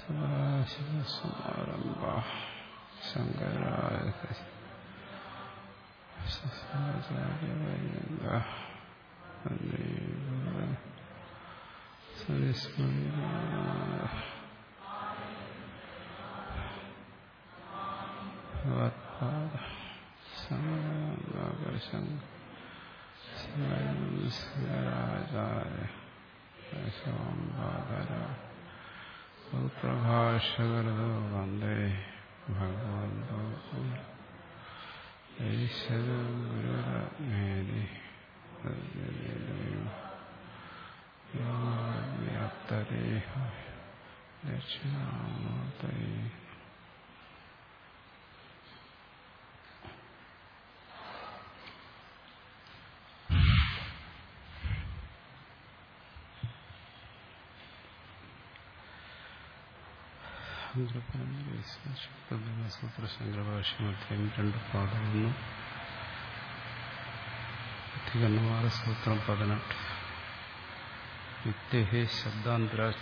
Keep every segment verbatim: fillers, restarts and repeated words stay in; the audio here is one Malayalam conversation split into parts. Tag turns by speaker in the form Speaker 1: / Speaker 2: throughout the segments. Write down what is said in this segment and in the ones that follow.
Speaker 1: സദാശിവസമാരംഭ ശങ്കരായ പ്രഭാഷകരോ വന്ദേ ഭഗവന്തോ ഈശ്വരോ ഗുരുരത്നേതി വ്യാപ്തദേഹ ദക്ഷിണാമൂർത്തയേ സൂത്ര ശങ്കരഭാഷ്യമധ്യം രണ്ട് പാദമൊന്നും അധികരണമാറ് സൂത്രം പതിനെട്ട് യുക്തേ ശബ്ദാന്തരാച്ച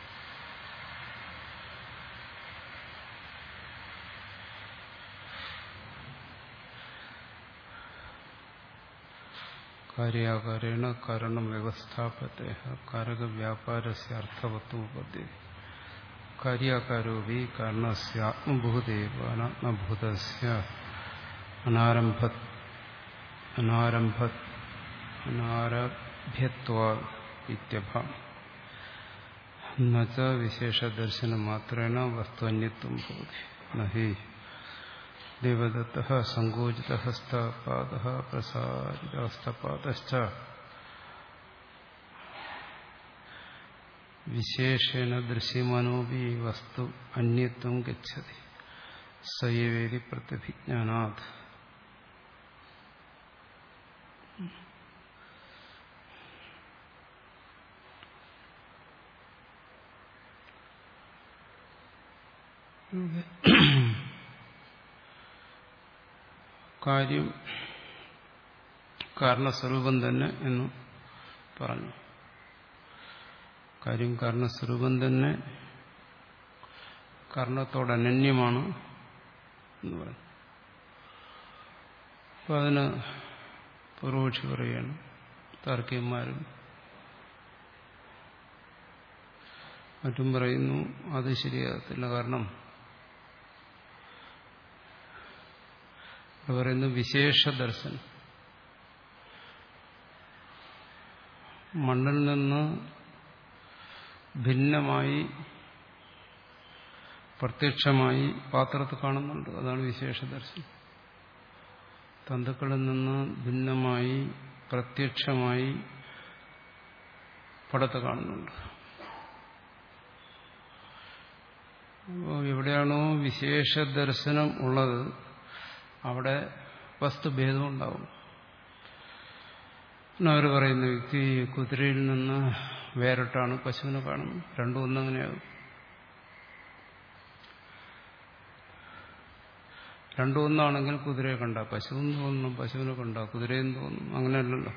Speaker 1: കാര്യാകാരേണ കാരണം വ്യവസ്ഥാപത്തെ കാരകവ്യാപാരസ്യ അർത്ഥവത്വോപദ്ധ്യത്തെ കാര്യാകാരോപി കാരണസ്യ ആത്മഭൂതേവ അനാത്മഭൂതസ്യ അനാരംഭത് അനാരംഭത് അനാരഭ്യത്വാദ് ഇത്യഭാം നച വിശേഷദർശനമാത്രേണ വസ്തുന്യത്വം ഭവതി നഹി ദേവദത്തഃ സങ്കോചിതഃ ഹസ്തപാദഃ പ്രസാരിതഃ ഹസ്തപാദശ്ച വിശേഷേണ ദൃശ്യമാനോപി വസ്തു അന്യത്വം ഗച്ഛതി സയേവേദി പ്രത്യഭിജ്ഞാനാത് കാര്യം കാരണസ്വരൂപം തന്നെ എന്ന് പറഞ്ഞു. കാര്യം കാരണസ്വരൂപം തന്നെ കാരണത്തോടനന്യമാണ് എന്ന് പറഞ്ഞു. അപ്പം അതിന് പൂർവപക്ഷി പറയുകയാണ്, താർക്കികന്മാരും മറ്റും പറയുന്നു അത് ശരിയാകത്തില്ല. കാരണം ഇവിടെ പറയുന്നു വിശേഷ ദർശനം. മണ്ണിൽ നിന്ന് ഭിന്നമായി പ്രത്യക്ഷമായി പാത്രത്തിൽ കാണുന്നുണ്ട്, അതാണ് വിശേഷ ദർശനം. തന്തുക്കളിൽ നിന്ന് ഭിന്നമായി പ്രത്യക്ഷമായി പടത്ത് കാണുന്നുണ്ട്. അപ്പോൾ എവിടെയാണോ വിശേഷ ദർശനം ഉള്ളത് അവിടെ വസ്തുഭേദം ഉണ്ടാവും. അവർ പറയുന്ന വ്യക്തി കുതിരയിൽ നിന്ന് വേറിട്ടാണ് പശുവിനെ കാണുന്നത്, രണ്ടും ഒന്നങ്ങനെയാകും. രണ്ടും ഒന്നാണെങ്കിൽ കുതിരയെ കണ്ട പശുവെന്ന് തോന്നുന്നു, പശുവിനെ കണ്ട കുതിരയെന്ന് തോന്നുന്നു. അങ്ങനെയല്ലല്ലോ.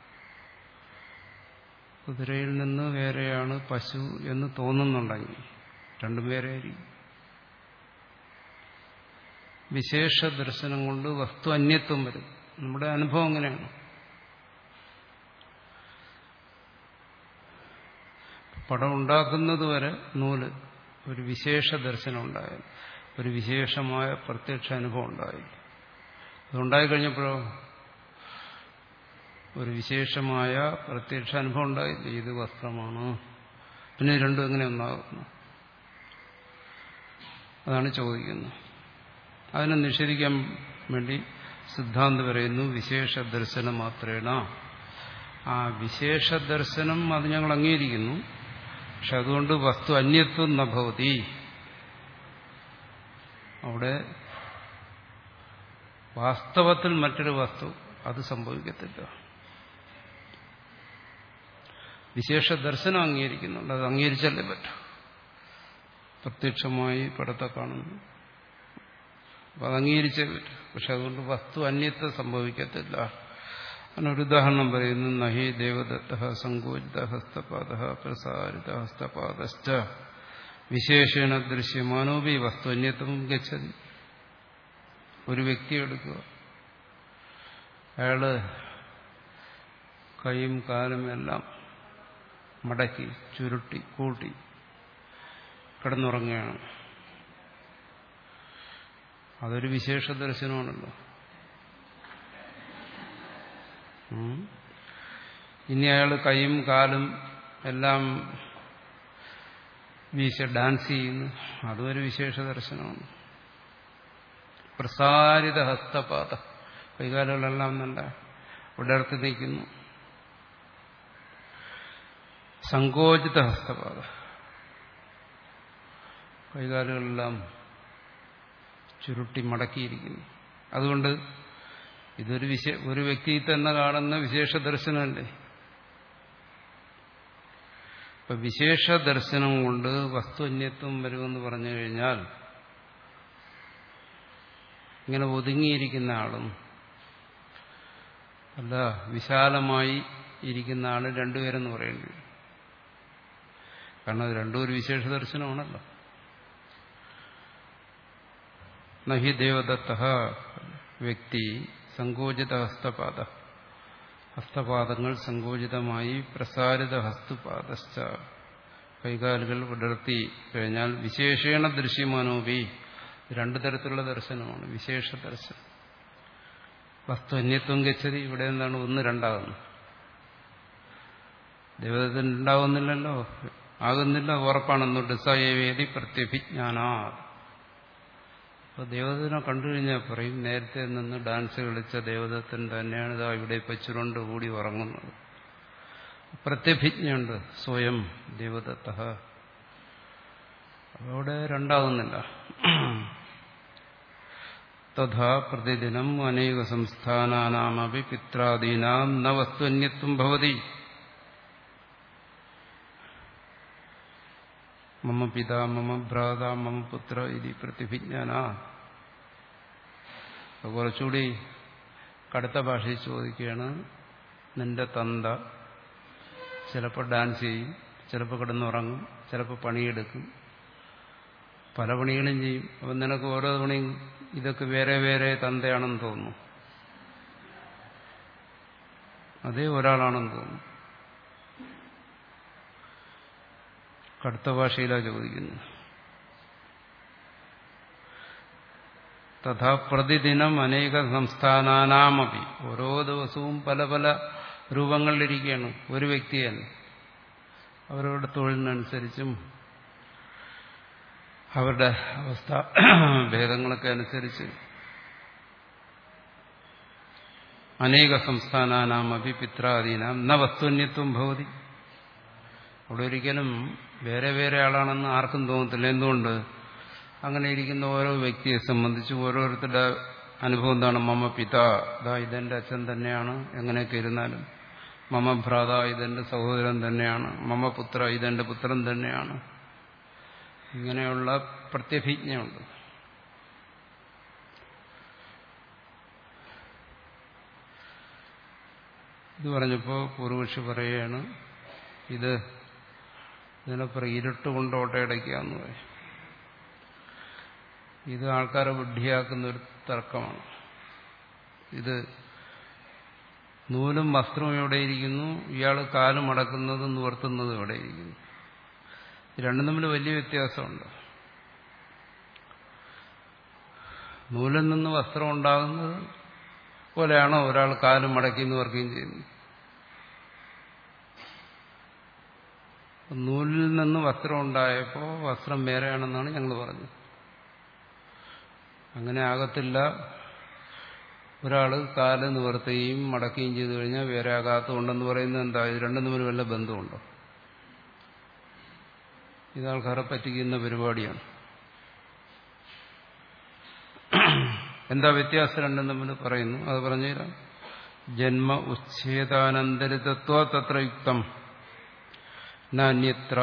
Speaker 1: കുതിരയിൽ നിന്ന് വേറെയാണ് പശു എന്ന് തോന്നുന്നുണ്ടെങ്കിൽ രണ്ടും വേറെ ആയിരിക്കും. വിശേഷ ദർശനം കൊണ്ട് വസ്തു അന്യത്വം വരും. നമ്മുടെ അനുഭവം അങ്ങനെയാണ്. പടം ഉണ്ടാക്കുന്നത് വരെ നൂല് ഒരു വിശേഷ ദർശനം ഉണ്ടായാൽ, ഒരു വിശേഷമായ പ്രത്യക്ഷ അനുഭവം ഉണ്ടായി. അതുണ്ടായിക്കഴിഞ്ഞപ്പോഴോ ഒരു വിശേഷമായ പ്രത്യക്ഷ അനുഭവം ഉണ്ടായില്ല, ഇത് വസ്ത്രമാണ്. പിന്നെ രണ്ടും എങ്ങനെ ഒന്നാകുന്നു? അതാണ് ചോദിക്കുന്നത്. അതിനെ നിഷേധിക്കാൻ വേണ്ടി സിദ്ധാന്തം പറയുന്നു വിശേഷ ദർശനം മാത്രേണ. ആ വിശേഷ ദർശനം അത് ഞങ്ങൾ അംഗീകരിക്കുന്നു, പക്ഷെ അതുകൊണ്ട് വസ്തു അന്യത്വം നഭവതി. അവിടെ വാസ്തവത്തിൽ മറ്റൊരു വസ്തു അത് സംഭവിക്കത്തില്ല. വിശേഷ ദർശനം അംഗീകരിക്കുന്നുണ്ട്, അത് അംഗീകരിച്ചല്ലേ പറ്റൂ. പ്രത്യക്ഷമായി പടത്തെ കാണുന്നു, അപ്പം അത് അംഗീകരിച്ചേ പറ്റൂ. പക്ഷെ അതുകൊണ്ട് വസ്തു അന്യത്വം സംഭവിക്കത്തില്ല. അതിനൊരു ഉദാഹരണം പറയുന്നു. നഹി ദേവദത്ത സങ്കോചിത ഹസ്തപാദ പ്രസാരിത ഹസ്തപാദശ്ച വിശേഷണ ദൃശ്യമാനോപി വസ്തുന്യത്വം ഗച്ഛതി. ഒരു വ്യക്തി എടുക്കുക, അയാള് കൈയും കാലും എല്ലാം മടക്കി ചുരുട്ടി കൂട്ടി കിടന്നുറങ്ങുകയാണ്. അതൊരു വിശേഷ ദർശനമാണല്ലോ. ഇനി അയാൾ കൈയും കാലും എല്ലാം വീശ ഡാൻസ് ചെയ്യുന്നു, അതും ഒരു വിശേഷ ദർശനമാണ്. പ്രസാരിത ഹസ്തപാത, കൈകാലുകളെല്ലാം നല്ല വിടർത്തി നിൽക്കുന്നു. സങ്കോചിത ഹസ്തപാത, കൈകാലുകളെല്ലാം ചുരുട്ടി മടക്കിയിരിക്കുന്നു. അതുകൊണ്ട് ഇതൊരു വിശേ ഒരു വ്യക്തിയിൽ തന്നെ കാണുന്ന വിശേഷ ദർശനമല്ലേ. ഇപ്പൊ വിശേഷ ദർശനം കൊണ്ട് വസ്തുന്യത്വം വരുമെന്ന് പറഞ്ഞു കഴിഞ്ഞാൽ ഇങ്ങനെ ഒതുങ്ങിയിരിക്കുന്ന ആളും അല്ല വിശാലമായി ഇരിക്കുന്ന ആള് രണ്ടുപേരെന്ന് പറയേണ്ടി വരും. കാരണം അത് രണ്ടും ഒരു വിശേഷ ദർശനമാണല്ലോ. നഹി ദേവദത്ത വ്യക്തി സങ്കോചിത ഹസ്തപാദ, ഹസ്തപാദങ്ങൾ സങ്കോചിതമായി പ്രസാരിത ഹസ്തുപാദശ്ച, കൈകാലുകൾ വിടർത്തി കഴിഞ്ഞാൽ വിശേഷേണ ദൃശ്യമാനോപി, രണ്ടു തരത്തിലുള്ള ദർശനമാണ് വിശേഷ ദർശനം. വസ്തു അന്യത്വം ഗച്ഛതി, ഇവിടെ എന്താണ് ഒന്ന് രണ്ടാകുന്നു. ദേവതത്തിന് ഉണ്ടാകുന്നില്ലല്ലോ, ആകുന്നില്ല, ഉറപ്പാണെന്നുണ്ട്. സയേവേദി പ്രത്യഭിജ്ഞാനാ. അപ്പോൾ ദേവതനെ കണ്ടു കഴിഞ്ഞാൽ പറയും നേരത്തെ നിന്ന് ഡാൻസ് കളിച്ച ദേവതത്തിന് തന്നെയാണ് ഇതാ ഇവിടെ ഇപ്പം ചുരുണ്ട് കൂടി ഉറങ്ങുന്നത്. പ്രത്യഭിജ്ഞയുണ്ട് സ്വയം ദേവദത്ത. അവിടെ രണ്ടാകുന്നില്ല. തഥാ പ്രതിദിനം അനേക സംസ്ഥാനാനാമപി പിത്രാദീനാം ന വസ്തുന്യത്വം ഭവതി. മമ പിതാ മമ ഭ്രാത മമ പുത്ര ഇതി പ്രതിഭിജ്ഞാന. കുറച്ചുകൂടി കടുത്ത ഭാഷയിൽ ചോദിക്കുകയാണ്, നിന്റെ തന്ത ചിലപ്പോൾ ഡാൻസ് ചെയ്യും, ചിലപ്പോൾ കിടന്നുറങ്ങും, ചിലപ്പോൾ പണിയെടുക്കും, പല പണികളും ചെയ്യും. അപ്പം നിനക്ക് ഓരോ പണിയും ഇതൊക്കെ വേറെ വേറെ തന്തയാണെന്ന് തോന്നുന്നു, അതേ ഒരാളാണെന്ന് തോന്നുന്നു. കടുത്ത ഭാഷയിലാ ചോദിക്കുന്നു. തഥാ പ്രതിദിനം അനേക സംസ്ഥാനാനാമപി, ഓരോ ദിവസവും പല പല രൂപങ്ങളിലിരിക്കുകയാണ് ഒരു വ്യക്തിയല്ല. അവരുടെ തൊഴിലിനനുസരിച്ചും അവരുടെ അവസ്ഥ ഭേദങ്ങളൊക്കെ അനുസരിച്ച് അനേക സംസ്ഥാനാനാമപി പിത്രാദീനാം ന വസ്തുന്യത്വം ഭവതി. അവിടെ ഒരിക്കലും വേറെ വേറെ ആളാണെന്ന് ആർക്കും തോന്നത്തില്ല. എന്തുകൊണ്ട്? അങ്ങനെ ഇരിക്കുന്ന ഓരോ വ്യക്തിയെ സംബന്ധിച്ച് ഓരോരുത്തരുടെ അനുഭവം എന്താണ്? മമ പിതാ, ഇതാ ഇതെന്റെ അച്ഛൻ തന്നെയാണ്, എങ്ങനെയൊക്കെ ഇരുന്നാലും. മമ ഭ്രാത, ഇതെന്റെ സഹോദരൻ തന്നെയാണ്. മമ പുത്ര, ഇതെന്റെ പുത്രൻ തന്നെയാണ്. ഇങ്ങനെയുള്ള പ്രത്യഭിജ്ഞയുണ്ട്. ഇത് പറഞ്ഞപ്പോൾ പൂർവക്ഷി പറയുകയാണ്, ഇത് ഇതിനപ്പുറം ഇരുട്ട് കൊണ്ട് ഓട്ടയടയ്ക്കാന്ന് പറയും. ഇത് ആൾക്കാരെ വിഡ്ഢിയാക്കുന്ന ഒരു തർക്കമാണ്. ഇത് നൂലും വസ്ത്രവും എവിടെയിരിക്കുന്നു, ഇയാൾ കാലും അടക്കുന്നതും നിവർത്തുന്നതും എവിടെയിരിക്കുന്നു. രണ്ടും തമ്മിൽ വലിയ വ്യത്യാസമുണ്ട്. നൂലിൽ നിന്ന് വസ്ത്രം ഉണ്ടാകുന്നത് പോലെയാണോ ഒരാൾ കാലും മടക്കി നിവർക്കുകയും ചെയ്യുന്നത്? നൂലിൽ നിന്ന് വസ്ത്രം ഉണ്ടായപ്പോൾ വസ്ത്രം വേറെയാണെന്നാണ് ഞങ്ങൾ പറഞ്ഞത്. അങ്ങനെ ആകത്തില്ല. ഒരാൾ കാല് നിവർത്തുകയും മടക്കുകയും ചെയ്തു കഴിഞ്ഞാൽ വേറെ ആകാത്തതുണ്ടെന്ന് പറയുന്നത് എന്താ? ഇത് രണ്ടും തമ്മിൽ വല്ല ബന്ധമുണ്ടോ? ഇത് ആൾക്കാരെ പറ്റിക്കുന്ന പരിപാടിയാണ്. എന്താ വ്യത്യാസം രണ്ടും തമ്മിൽ പറയുന്നു, അത് പറഞ്ഞുതരാം. ജന്മ ഉച്ഛേദാനന്തരിതത്വ തത്ര യുക്തം നാന്യത്ര.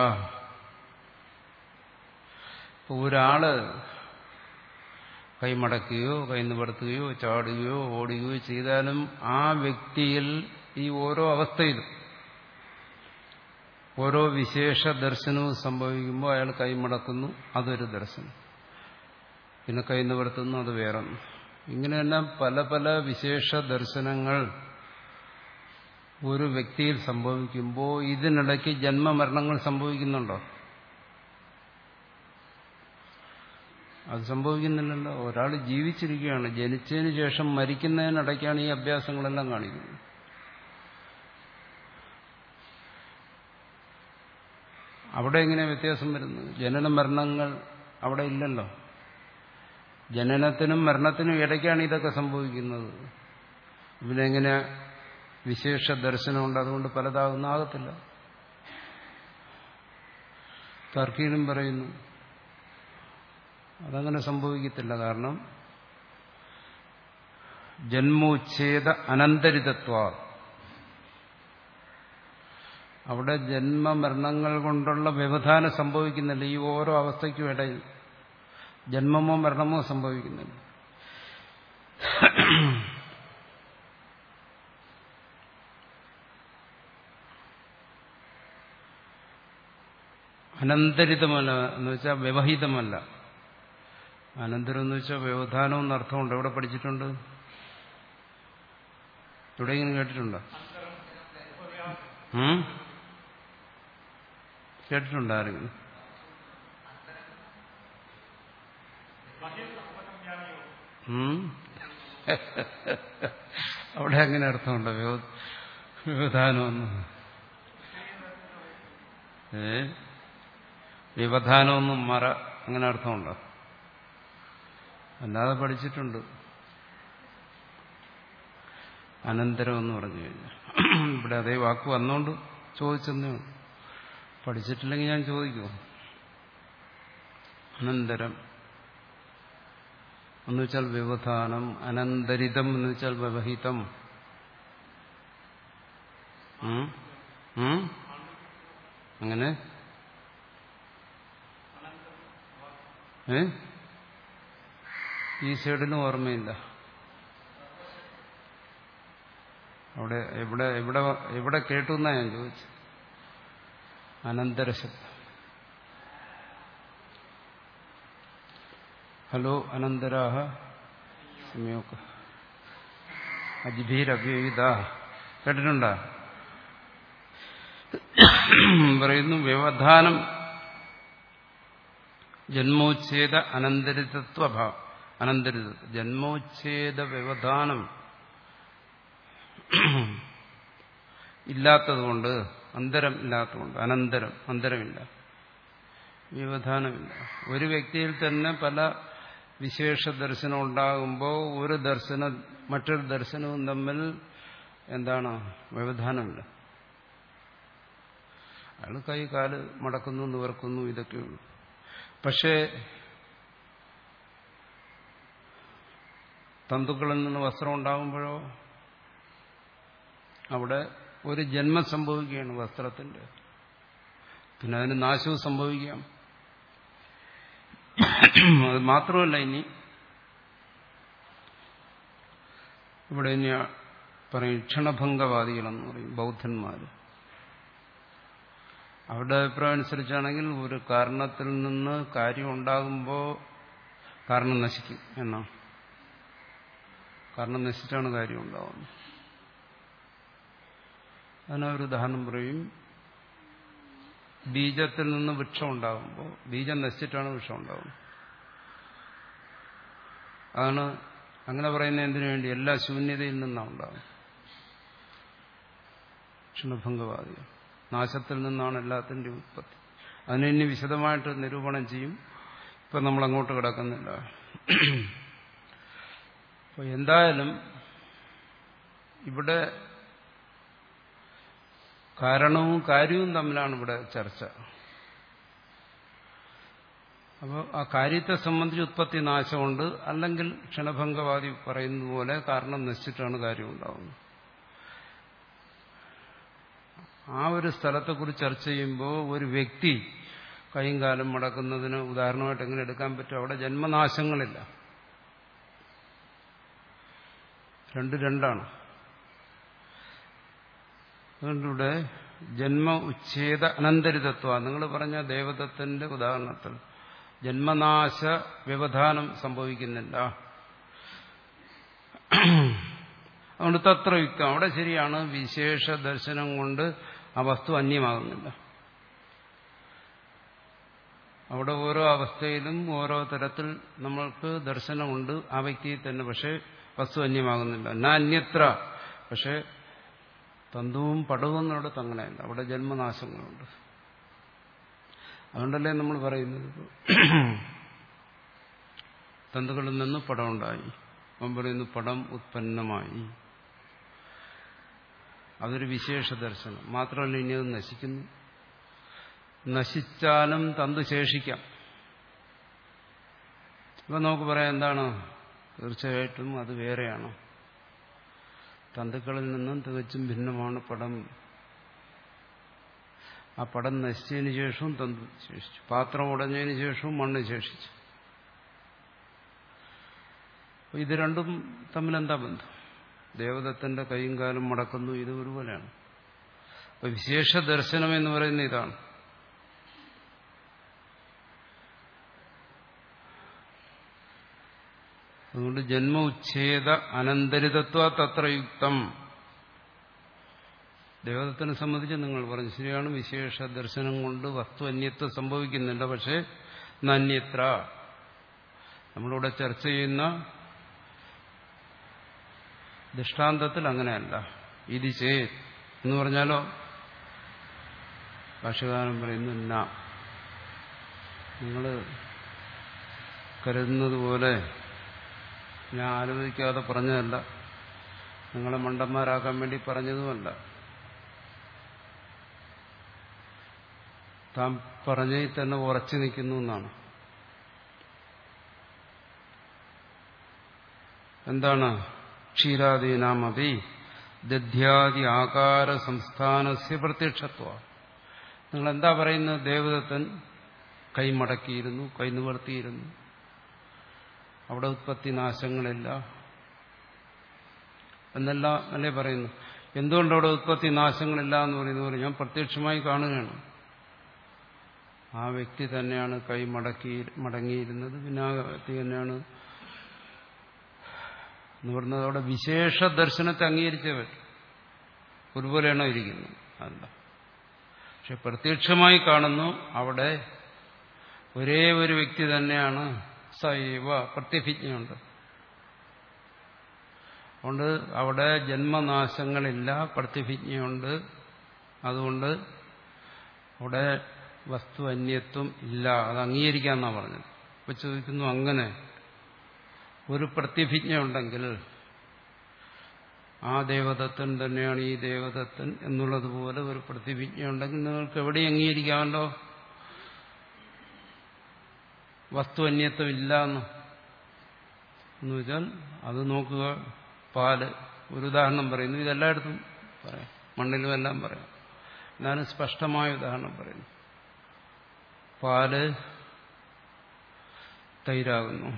Speaker 1: ഒരാള് കൈമടക്കുകയോ കൈ നിവർത്തുകയോ ചാടുകയോ ഓടുകയോ ചെയ്താലും ആ വ്യക്തിയിൽ ഈ ഓരോ അവസ്ഥയിലും ഓരോ വിശേഷ ദർശനവും സംഭവിക്കുമ്പോൾ അയാൾ കൈമടക്കുന്നു, അതൊരു ദർശനം. പിന്നെ കൈ നിവർത്തുന്നു, അത് വേറെ. ഇങ്ങനെയെല്ലാം പല പല വിശേഷ ദർശനങ്ങൾ ഒരു വ്യക്തിയിൽ സംഭവിക്കുമ്പോൾ ഇതിനിടയ്ക്ക് ജന്മമരണങ്ങൾ സംഭവിക്കുന്നുണ്ടോ? അത് സംഭവിക്കുന്നില്ലല്ലോ. ഒരാൾ ജീവിച്ചിരിക്കുകയാണ്, ജനിച്ചതിന് ശേഷം മരിക്കുന്നതിനിടയ്ക്കാണ് ഈ അഭ്യാസങ്ങളെല്ലാം കാണിക്കുന്നത്. അവിടെ എങ്ങനെ വ്യത്യാസം വരുന്നത്? ജനന മരണങ്ങൾ അവിടെ ഇല്ലല്ലോ. ജനനത്തിനും മരണത്തിനും ഇടയ്ക്കാണ് ഇതൊക്കെ സംഭവിക്കുന്നത്. ഇവനെങ്ങനെ വിശേഷ ദർശനമുണ്ട്, അതുകൊണ്ട് പലതാകുന്ന ആകത്തില്ല. തർക്കീലും പറയുന്നു അതങ്ങനെ സംഭവിക്കത്തില്ല. കാരണം ജന്മോച്ഛേദ അനന്തരിതത്വ, അവിടെ ജന്മമരണങ്ങൾ കൊണ്ടുള്ള വ്യവധാനം സംഭവിക്കുന്നില്ല. ഈ ഓരോ അവസ്ഥയ്ക്കും ഇടയിൽ ജന്മമോ മരണമോ സംഭവിക്കുന്നില്ല. അനന്തരിതമല്ല എന്ന് വെച്ചാൽ വ്യവഹിതമല്ല. അനന്തരം എന്ന് വെച്ചാൽ വ്യവധാനം എന്നർത്ഥമുണ്ട്. എവിടെ പഠിച്ചിട്ടുണ്ട്? എവിടെയെങ്കിലും കേട്ടിട്ടുണ്ടോ? കേട്ടിട്ടുണ്ടോ ആരെങ്കിലും? അവിടെ അങ്ങനെ അർത്ഥമുണ്ടോ വ്യവധാനമൊന്നും? ഏ വ്യവധാനമൊന്നും മറ അങ്ങനെ അർത്ഥമുണ്ടോ? അല്ലാതെ പഠിച്ചിട്ടുണ്ട്. അനന്തരം എന്ന് പറഞ്ഞു കഴിഞ്ഞാൽ ഇവിടെ അതേ വാക്ക് വന്നുകൊണ്ട് ചോദിച്ചെന്നേ. പഠിച്ചിട്ടില്ലെങ്കിൽ ഞാൻ ചോദിക്കുമോ? അനന്തരം എന്ന് വെച്ചാൽ വ്യവധാനം, അനന്തരിതം എന്ന് വെച്ചാൽ വ്യവഹിതം. അങ്ങനെ ഏ ഈ സൈഡിനും ഓർമ്മയില്ല. അവിടെ എവിടെ എവിടെ എവിടെ കേട്ടു എന്നാ ഞാൻ ചോദിച്ചു. അനന്തരശബ്ദം. ഹലോ അനന്തരാഹ സമയൊക്കെ അജ്ഭീരവ്യയുധ കേട്ടിട്ടുണ്ടോ? പറയുന്നു വ്യവധാനം ജന്മോച്ഛേദ അനന്തരിതത്വഭാവം. അനന്തരിത ജന്മോച്ഛേദ വ്യവധാനം ഇല്ലാത്തതുകൊണ്ട്, അന്തരം ഇല്ലാത്തതുകൊണ്ട്, അനന്തരം അന്തരമില്ല, വ്യവധാനമില്ല. ഒരു വ്യക്തിയിൽ തന്നെ പല വിശേഷ ദർശനം ഉണ്ടാകുമ്പോൾ ഒരു ദർശനം മറ്റൊരു ദർശനവും തമ്മിൽ എന്താണ് വ്യവധാനമില്ല. അയാൾ കൈ കാല് മടക്കുന്നു, നിവർക്കുന്നു, ഇതൊക്കെയുള്ളൂ. പക്ഷേ തന്തുക്കളിൽ നിന്ന് വസ്ത്രം ഉണ്ടാകുമ്പോഴോ അവിടെ ഒരു ജന്മം സംഭവിക്കുകയാണ് വസ്ത്രത്തിന്റെ. പിന്നെ അതിന് നാശവും സംഭവിക്കാം. അത് മാത്രമല്ല, ഇനി ഇവിടെ ഇനി പറയും ക്ഷണഭംഗവാദികളെന്ന് പറയും ബൗദ്ധന്മാർ. അവരുടെ അഭിപ്രായം അനുസരിച്ചാണെങ്കിൽ ഒരു കാരണത്തിൽ നിന്ന് കാര്യം ഉണ്ടാകുമ്പോൾ കാരണം നശിക്കും എന്നാണ്. കാരണം നശിച്ചാണ് കാര്യം ഉണ്ടാവുന്നത്. അതിനൊരു ഉദാഹരണം പറയും. ബീജത്തിൽ നിന്ന് വൃക്ഷം ഉണ്ടാകുമ്പോൾ ബീജം നശിച്ചിട്ടാണ് വൃക്ഷം ഉണ്ടാകുന്നത്. അതാണ് അങ്ങനെ പറയുന്ന എന്തിനു വേണ്ടി? എല്ലാ ശൂന്യതയിൽ നിന്നാണ് ഉണ്ടാകുന്നത്. ക്ഷണഭംഗവാദികൾ നാശത്തിൽ നിന്നാണ് എല്ലാത്തിൻ്റെ ഉത്പത്തി. അതിനെ ഇനി വിശദമായിട്ട് നിരൂപണം ചെയ്യും. ഇപ്പം നമ്മൾ അങ്ങോട്ട് കിടക്കുന്നില്ല. അപ്പോൾ എന്തായാലും ഇവിടെ കാരണവും കാര്യവും തമ്മിലാണ് ഇവിടെ ചർച്ച. അപ്പോൾ ആ കാര്യത്തെ സംബന്ധിച്ച് ഉത്പത്തി നാശമുണ്ട്. അല്ലെങ്കിൽ ക്ഷണഭംഗവാദി പറയുന്നത് പോലെ കാരണം നശിച്ചിട്ടാണ് കാര്യം ഉണ്ടാകുന്നത്. ആ ഒരു സ്ഥലത്തെക്കുറിച്ച് ചർച്ച ചെയ്യുമ്പോൾ ഒരു വ്യക്തി കൈയും കാലം മടക്കുന്നതിന് ഉദാഹരണമായിട്ട് എങ്ങനെ എടുക്കാൻ പറ്റും? അവിടെ ജന്മനാശങ്ങളില്ല. രണ്ട് രണ്ടാണ്. അതുകൊണ്ടിവിടെ ജന്മ ഉച്ഛേദ അനന്തരിതത്വ നിങ്ങൾ പറഞ്ഞ ദേവദത്തന്റെ ഉദാഹരണത്തിൽ ജന്മനാശ വ്യവധാനം സംഭവിക്കുന്നില്ല. അതുകൊണ്ട് തത്ര യുക്തം അവിടെ ശരിയാണ്, വിശേഷ ദർശനം കൊണ്ട് ആ വസ്തു അന്യമാകുന്നില്ല. അവിടെ ഓരോ അവസ്ഥയിലും ഓരോ തരത്തിൽ നമ്മൾക്ക് ദർശനമുണ്ട് ആ വ്യക്തിയിൽ തന്നെ, പക്ഷെ വസ്തു അന്യമാകുന്നില്ല. എന്നാ അന്യത്ര, പക്ഷെ തന്തുവും പടവും എന്നിടത്ത് അങ്ങനെയല്ല, അവിടെ ജന്മനാശങ്ങളുണ്ട്. അതുകൊണ്ടല്ലേ നമ്മൾ പറയുന്നത് തന്തുക്കളിൽ നിന്ന് പടം ഉണ്ടായി, അവൻ പറയുന്നു പടം ഉത്പന്നമായി. അതൊരു വിശേഷ ദർശനം. മാത്രമല്ല ഇനി അത് നശിക്കുന്നു, നശിച്ചാലും തന്തു ശേഷിക്കാം. ഇപ്പൊ നമുക്ക് പറയാം എന്താണ്, തീർച്ചയായിട്ടും അത് വേറെയാണ്, തന്തുക്കളിൽ നിന്നും തികച്ചും ഭിന്നമാണ് പടം. ആ പടം നശിച്ചതിന് ശേഷവും തന്തു ശേഷിച്ചു, പാത്രം ഉടഞ്ഞതിന് ശേഷവും മണ്ണ് ശേഷിച്ചു. ഇത് രണ്ടും തമ്മിലെന്താ ബന്ധം? ദേവദത്തന്റെ കൈയും കാലും മടക്കുന്നു, ഇത് ഒരുപോലെയാണ്. അപ്പൊ വിശേഷ ദർശനം എന്ന് പറയുന്ന ഇതാണ്. അതുകൊണ്ട് ജന്മ ഉച്ഛേദ അനന്തരിതത്വ തത്ര യുക്തം. ദേവദത്തിനെ സംബന്ധിച്ച് നിങ്ങൾ പറഞ്ഞു ശരിയാണ്, വിശേഷ ദർശനം കൊണ്ട് വസ്തു അന്യത്വം സംഭവിക്കുന്നില്ല, പക്ഷെ നന്യത്ര നമ്മളിവിടെ ചർച്ച ചെയ്യുന്ന ദൃഷ്ടാന്തത്തിൽ അങ്ങനെയല്ല. ഇത് ചേത് എന്ന് പറഞ്ഞാലോ ഭാഷകാരൻ പറയുന്നു ന, നിങ്ങൾ കരുതുന്നത് പോലെ ഞാൻ ആലോചിക്കാതെ പറഞ്ഞതല്ല, നിങ്ങളെ മണ്ടന്മാരാക്കാൻ വേണ്ടി പറഞ്ഞതുമല്ല. താൻ പറഞ്ഞതിൽ തന്നെ ഉറച്ചു നിൽക്കുന്നു എന്നാണ്. എന്താണ്? ക്ഷീരാദീനാമപി ദധ്യാദി ആകാര സംസ്ഥാനസ്യ പ്രത്യക്ഷത്വ. നിങ്ങൾ എന്താ പറയുന്നത്? ദേവദത്തൻ കൈ മടക്കിയിരുന്നു, കൈ നിവർത്തിയിരുന്നു, അവിടെ ഉത്പത്തി നാശങ്ങളില്ല എന്നെല്ലാം അല്ലേ പറയുന്നു. എന്തുകൊണ്ട് അവിടെ ഉത്പത്തി നാശങ്ങളില്ല എന്ന് പറയുന്ന പോലെ ഞാൻ പ്രത്യക്ഷമായി കാണുകയാണ്, ആ വ്യക്തി തന്നെയാണ് കൈ മടക്കി മടങ്ങിയിരുന്നത്, പിന്നെ ആ വ്യക്തി തന്നെയാണ് എന്ന് പറയുന്നത്. അവിടെ വിശേഷ ദർശനത്തെ അംഗീകരിച്ചേ പറ്റും. ഒരുപോലെയാണോ ഇരിക്കുന്നത്? അല്ല. പക്ഷെ പ്രത്യക്ഷമായി കാണുന്നു, അവിടെ ഒരേ ഒരു വ്യക്തി തന്നെയാണ്, സൈവ പ്രത്യഭിജ്ഞയുണ്ട്. അതുകൊണ്ട് അവിടെ ജന്മനാശങ്ങളില്ല, പ്രത്യഭിജ്ഞയുണ്ട്. അതുകൊണ്ട് അവിടെ വസ്തു അന്യത്വം ഇല്ല, അത് അംഗീകരിക്കാമെന്നാണ് പറഞ്ഞത്. ഇപ്പൊ ചോദിക്കുന്നു, അങ്ങനെ ഒരു പ്രത്യഭിജ്ഞ ഉണ്ടെങ്കിൽ ആ ദേവദത്തൻ തന്നെയാണ് ഈ ദേവദത്തൻ എന്നുള്ളതുപോലെ ഒരു പ്രതിഭിജ്ഞ ഉണ്ടെങ്കിൽ നിങ്ങൾക്ക് എവിടെ അംഗീകരിക്കാമല്ലോ വസ്തു അന്യത്വം ഇല്ല എന്ന് എന്ന് വെച്ചാൽ അത് നോക്കുക. പാല് ഒരു ഉദാഹരണം പറയുന്നു, ഇതെല്ലായിടത്തും പറയാം, മണ്ണിലും എല്ലാം പറയാം, എന്നാലും സ്പഷ്ടമായ ഉദാഹരണം പറയുന്നു. പാല് തൈരാകുന്നു.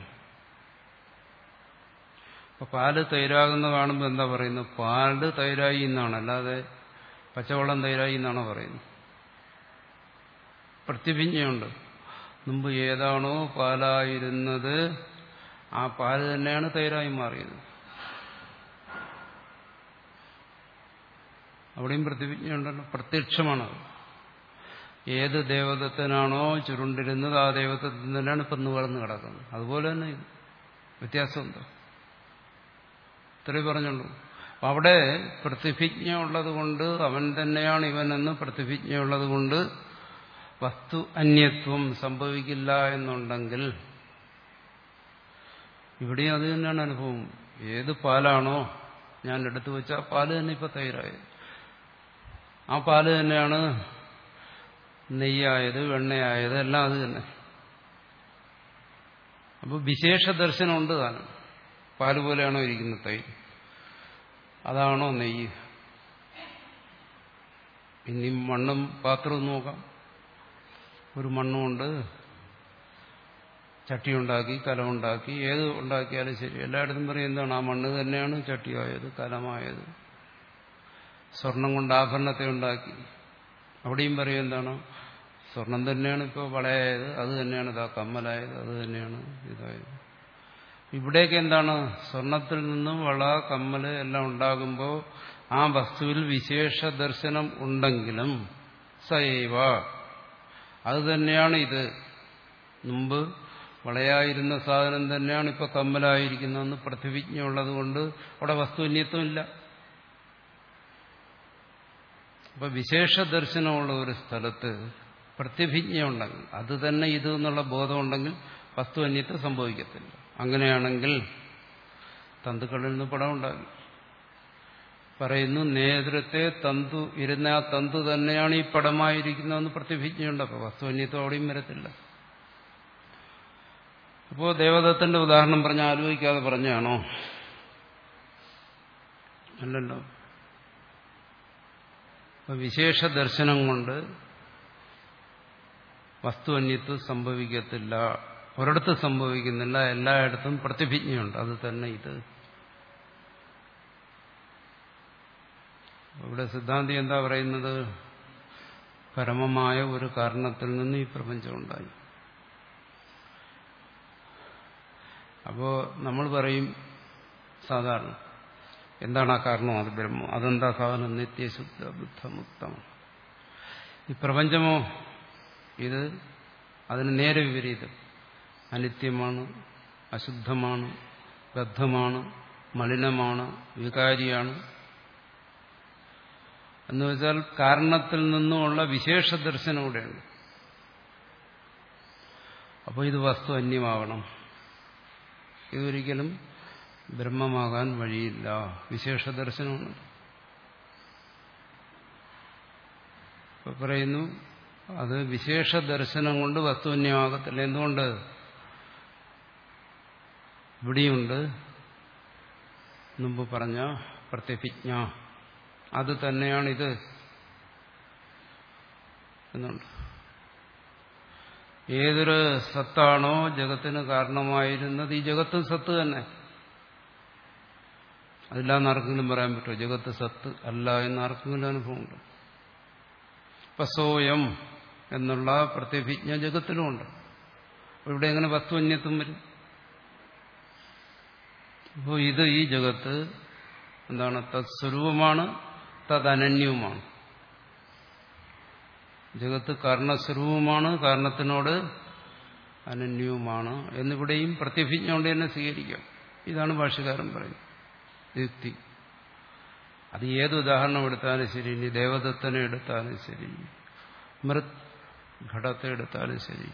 Speaker 1: അപ്പൊ പാല് തൈരാകുന്ന കാണുമ്പോൾ എന്താ പറയുന്നത്? പാല് തൈരായി എന്നാണ്, അല്ലാതെ പച്ചവെള്ളം തൈരായി എന്നാണോ പറയുന്നത്? പ്രതിഭിജ്ഞയുണ്ട്. മുമ്പ് ഏതാണോ പാലായിരുന്നത് ആ പാല് തന്നെയാണ് തൈരായി മാറിയത്. അവിടെയും പ്രതിഭിജ്ഞയുണ്ടല്ലോ, പ്രത്യക്ഷമാണത്. ഏത് ദേവദത്തനാണോ ചുരുണ്ടിരുന്നത് ആ ദേവദത്തൻ തന്നെയാണ് ഇപ്പം നിവർന്ന് കിടക്കുന്നത്. അതുപോലെ തന്നെ ഇത് വ്യത്യാസമുണ്ടോ? ഇത്രേ പറഞ്ഞുള്ളൂ. അപ്പം അവിടെ പ്രതിഭിജ്ഞ ഉള്ളത് കൊണ്ട് അവൻ തന്നെയാണ് ഇവനെന്ന് പ്രതിഭിജ്ഞയുള്ളത് കൊണ്ട് വസ്തു അന്യത്വം സംഭവിക്കില്ല എന്നുണ്ടെങ്കിൽ ഇവിടെയും അത് തന്നെയാണ് അനുഭവം. ഏത് പാലാണോ ഞാൻ എടുത്തു വെച്ച ആ പാല് തന്നെ ഇപ്പൊ തൈരായത്, ആ പാല് തന്നെയാണ് നെയ്യായത്, വെണ്ണയായത്, എല്ലാം അത് തന്നെ. അപ്പോൾ വിശേഷ ദർശനമുണ്ട് താനും. പാല് പോലെയാണോ ഇരിക്കുന്ന തൈര്, അതാണോ നെയ്യ്? ഇനി മണ്ണും പാത്രവും നോക്കാം. ഒരു മണ്ണുകൊണ്ട് ചട്ടിയുണ്ടാക്കി, കലമുണ്ടാക്കി, ഏത് ഉണ്ടാക്കിയാലും ശരി, എല്ലായിടത്തും പറയും എന്താണ്? ആ മണ്ണ് തന്നെയാണ് ചട്ടിയായത്, കലമായത്. സ്വർണം കൊണ്ട് ആഭരണത്തെ ഉണ്ടാക്കി, അവിടെയും പറയും എന്താണ്, സ്വർണം തന്നെയാണ് ഇപ്പോൾ വളയായത്, അത് തന്നെയാണ് ഇതാ കമ്മലായത്, അത് തന്നെയാണ് ഇതായത്. ഇവിടേക്ക് എന്താണ്, സ്വർണത്തിൽ നിന്നും വള കമ്മല് എല്ലാം ഉണ്ടാകുമ്പോൾ ആ വസ്തുവിൽ വിശേഷ ദർശനം ഉണ്ടെങ്കിലും സൈവ അത് തന്നെയാണ് ഇത്. മുമ്പ് വളയായിരുന്ന സാധനം തന്നെയാണ് ഇപ്പൊ കമ്മലായിരിക്കുന്നതെന്ന് പ്രതിവിജ്ഞ ഉള്ളതുകൊണ്ട് അവിടെ വസ്തുന്യത്വമില്ല. അപ്പൊ വിശേഷ ദർശനമുള്ള ഒരു സ്ഥലത്ത് പ്രതിഭിജ്ഞ ഉണ്ടെങ്കിൽ, അത് തന്നെ ഇത് എന്നുള്ള ബോധമുണ്ടെങ്കിൽ വസ്തുന്യത്വം സംഭവിക്കത്തില്ല. അങ്ങനെയാണെങ്കിൽ തന്തുക്കളിൽ നിന്ന് പടം ഉണ്ടാകും. പറയുന്നു, നേതൃത്വത്തെ തന്തു ഇരുന്ന ആ തന്തു തന്നെയാണ് ഈ പടമായിരിക്കുന്നതെന്ന് പ്രതിഭിജ്ഞയുണ്ട്. അപ്പോൾ വസ്തുന്യത്വം അവിടെയും വരത്തില്ല. അപ്പോൾ ദേവദത്തന്റെ ഉദാഹരണം പറഞ്ഞ ആലോചിക്കാതെ പറഞ്ഞാണോ? അല്ലല്ലോ. അപ്പൊ വിശേഷ ദർശനം കൊണ്ട് വസ്തുവന്യത്വം സംഭവിക്കത്തില്ല. ഒരിടത്ത് സംഭവിക്കുന്നില്ല, എല്ലായിടത്തും പ്രതിഭിജ്ഞയുണ്ട്. അത് തന്നെ ഇത്. ഇവിടെ സിദ്ധാന്തി എന്താ പറയുന്നത്? പരമമായ ഒരു കാരണത്തിൽ നിന്ന് ഈ പ്രപഞ്ചം ഉണ്ടായി. അപ്പോ നമ്മൾ പറയും സാധാരണ, എന്താണ് ആ കാരണം? അത് ബ്രഹ്മം. അതെന്താ സാധനം? നിത്യശുദ്ധ ബുദ്ധമുക്തമാണ്. ഈ പ്രപഞ്ചമോ ഇത് അതിന് നേരെ വിപരീതം. അനിത്യമാണ്, അശുദ്ധമാണ്, ബദ്ധമാണ്, മലിനമാണ്, വികാരിയാണ്. എന്ന് വെച്ചാൽ കാരണത്തിൽ നിന്നുമുള്ള വിശേഷ ദർശനം ഇവിടെയുണ്ട്. അപ്പോൾ ഇത് വസ്തു അന്യമാകണം. ഇതൊരിക്കലും ബ്രഹ്മമാകാൻ വഴിയില്ല. വിശേഷ ദർശനമാണ്. ഇപ്പൊ പറയുന്നു, അത് വിശേഷ ദർശനം കൊണ്ട് വസ്തുന്യമാകത്തില്ല. എന്തുകൊണ്ട്? ഇവിടെയുണ്ട് മുമ്പ് പറഞ്ഞ പ്രത്യഭിജ്ഞ, അത് തന്നെയാണിത് എന്നുണ്ട്. ഏതൊരു സത്താണോ ജഗത്തിന് കാരണമായിരുന്നത്, ഈ ജഗത്തും സത്ത് തന്നെ. അതില്ലാന്ന് ആർക്കെങ്കിലും പറയാൻ പറ്റുമോ? ജഗത്ത് സത്ത് അല്ല എന്ന് ആർക്കെങ്കിലും അനുഭവമുണ്ട്? ഇപ്പൊ സോയം എന്നുള്ള പ്രത്യഭിജ്ഞ ജഗത്തിലുമുണ്ട്. ഇവിടെ എങ്ങനെ വസ്തുവന്യത്വം വരും? അപ്പോൾ ഇത് ഈ ജഗത്ത് എന്താണ്? തത്സ്വരൂപമാണ്, തദനന്യവുമാണ്. ജഗത്ത് കാരണസ്വരൂപമാണ്, കാരണത്തിനോട് അനന്യവുമാണ് എന്നിവിടെയും പ്രത്യഭിജ്ഞ കൊണ്ട് തന്നെ സ്വീകരിക്കാം. ഇതാണ് ഭാഷ്യകാരൻ പറയുന്നത് യുക്തി. അത് ഏത് ഉദാഹരണം എടുത്താലും ശരി, ഇനി ദേവദത്തനെ എടുത്താലും ശരി, മൃത് ഘടത്തെ എടുത്താലും ശരി,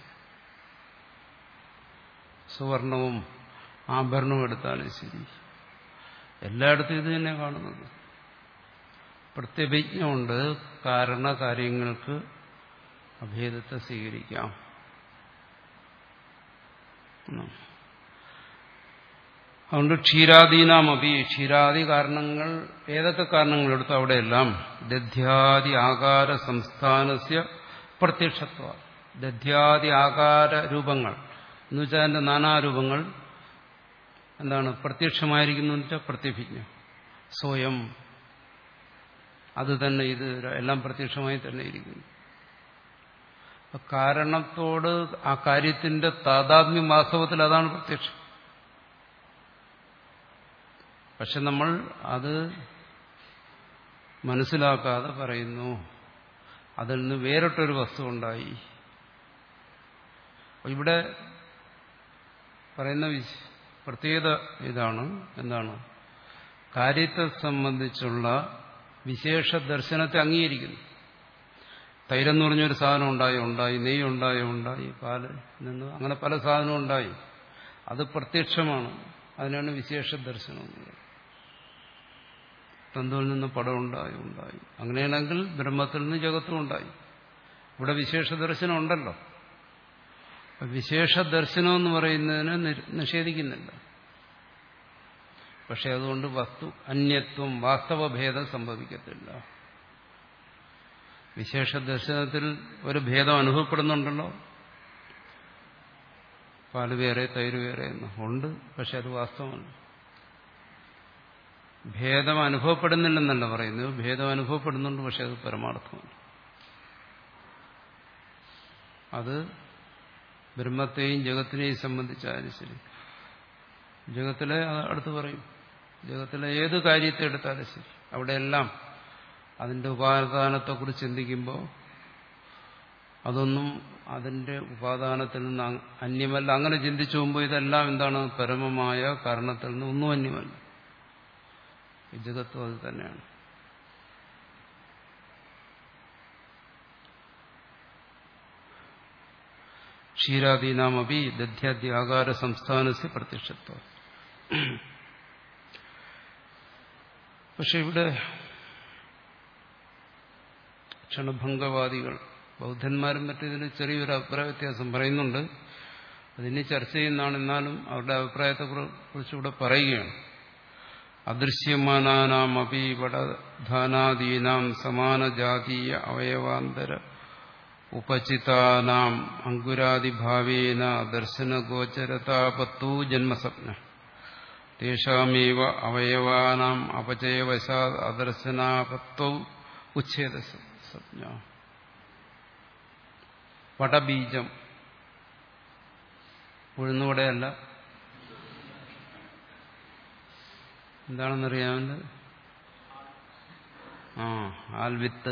Speaker 1: സുവർണവും ആഭരണവും എടുത്താലും ശരി, എല്ലായിടത്തും ഇത് തന്നെ കാണുന്നത്. പ്രത്യഭിജ്ഞ കൊണ്ട് കാരണകാര്യങ്ങൾക്ക് അഭേദത്തെ സ്വീകരിക്കാം. അതുകൊണ്ട് ക്ഷീരാദീനാമപി, ക്ഷീരാദി കാരണങ്ങൾ ഏതൊക്കെ കാരണങ്ങളെടുത്തു അവിടെയെല്ലാം ദധ്യാദി ആകാര സംസ്ഥാനസ്യ പ്രത്യക്ഷത്വ, ദധ്യാദി ആകാര രൂപങ്ങൾ എന്ന് വെച്ചാൽ അതിന്റെ നാനാരൂപങ്ങൾ എന്താണ്? പ്രത്യക്ഷമായിരിക്കുന്നു എന്ന് വെച്ചാൽ പ്രത്യഭിജ്ഞ. സ്വയം അത് തന്നെ, ഇത് എല്ലാം പ്രത്യക്ഷമായി തന്നെ ഇരിക്കുന്നു. കാരണത്തോട് ആ കാര്യത്തിന്റെ താദാത്മ്യം വാസ്തവത്തിൽ അതാണ് പ്രത്യക്ഷം. പക്ഷെ നമ്മൾ അത് മനസ്സിലാക്കാതെ പറയുന്നു അതിൽ നിന്ന് വേറിട്ടൊരു വസ്തു ഉണ്ടായി. ഇവിടെ പറയുന്ന പ്രത്യേകത ഇതാണ്. എന്താണ്? കാര്യത്തെ സംബന്ധിച്ചുള്ള വിശേഷ ദർശനത്തെ അംഗീകരിക്കുന്നു. തൈരെന്ന് പറഞ്ഞൊരു സാധനം ഉണ്ടായോ ഉണ്ടായി, നെയ്യ് ഉണ്ടായോ ഉണ്ടായി, പാല് നിന്ന് അങ്ങനെ പല സാധനവും ഉണ്ടായി. അത് പ്രത്യക്ഷമാണ്. അതിനാണ് വിശേഷ ദർശനം. തന്തുവിൽ നിന്ന് പടം ഉണ്ടായി ഉണ്ടായി അങ്ങനെയാണെങ്കിൽ ബ്രഹ്മത്തിൽ നിന്ന് ജഗത്തും ഉണ്ടായി. ഇവിടെ വിശേഷ ദർശനം ഉണ്ടല്ലോ. വിശേഷ ദർശനം എന്ന് പറയുന്നതിന് നിഷേധിക്കുന്നില്ല. പക്ഷെ അതുകൊണ്ട് വസ്തു അന്യത്വം, വാസ്തവഭേദം സംഭവിക്കത്തില്ല. വിശേഷ ദർശനത്തിൽ ഒരു ഭേദം അനുഭവപ്പെടുന്നുണ്ടല്ലോ. പാല് വേറെ തൈര് വേറെ എന്ന് ഉണ്ട്. പക്ഷെ അത് വാസ്തവമല്ല. ഭേദം അനുഭവപ്പെടുന്നില്ലെന്നല്ല പറയുന്നത്. ഭേദം അനുഭവപ്പെടുന്നുണ്ട്, പക്ഷെ അത് പരമാർത്ഥമല്ല. അത് ബ്രഹ്മത്തെയും ജഗത്തിനെയും സംബന്ധിച്ചായാലും ശരി. ജഗത്തിലെ അടുത്ത് പറയും, ജഗത്തിലെ ഏത് കാര്യത്തെ എടുത്താലും ശരി, അവിടെയെല്ലാം അതിന്റെ ഉപാദാനത്തെക്കുറിച്ച് ചിന്തിക്കുമ്പോൾ അതൊന്നും അതിന്റെ ഉപാദാനത്തിൽ നിന്ന് അന്യമല്ല. അങ്ങനെ ചിന്തിച്ചു പോകുമ്പോൾ ഇതെല്ലാം എന്താണ്? പരമമായ കാരണത്തിൽ നിന്ന് ഒന്നും അന്യമല്ല. ഈ ജഗത്തും അത് തന്നെയാണ്. ക്ഷീരാദീനാമപി ദധ്യാദ്യ ആകാര സംസ്ഥാനസ്യ പ്രത്യക്ഷത്വം. പക്ഷെ ഇവിടെ ക്ഷണഭംഗവാദികൾ, ബൗദ്ധന്മാരും മറ്റേതിന് ചെറിയൊരു അഭിപ്രായ വ്യത്യാസം പറയുന്നുണ്ട്. അതിനി ചർച്ച ചെയ്യുന്നതാണ്. എന്നാലും അവരുടെ അഭിപ്രായത്തെ കുറിച്ചുകൂടെ പറയുകയാണ്. അദൃശ്യമാനാമപി വടധാനാദീനാം സമാനജാതീയ അവയവാന്തര ഉപചിതാനാം അങ്കുരാദിഭാവേന ദർശനഗോചരതാപത്തൂ ജന്മസ്വപ്ന തേഷാമേവ അവയവാനാം അപചയവശാത് അദർശനാപത്തൗ ഉച്ഛേദ സ്വപ്ന. വടബീജം, ഉഴുന്നുവടയല്ല, എന്താണെന്നറിയാമല്ലോ? ആ ആൽവിത്ത്.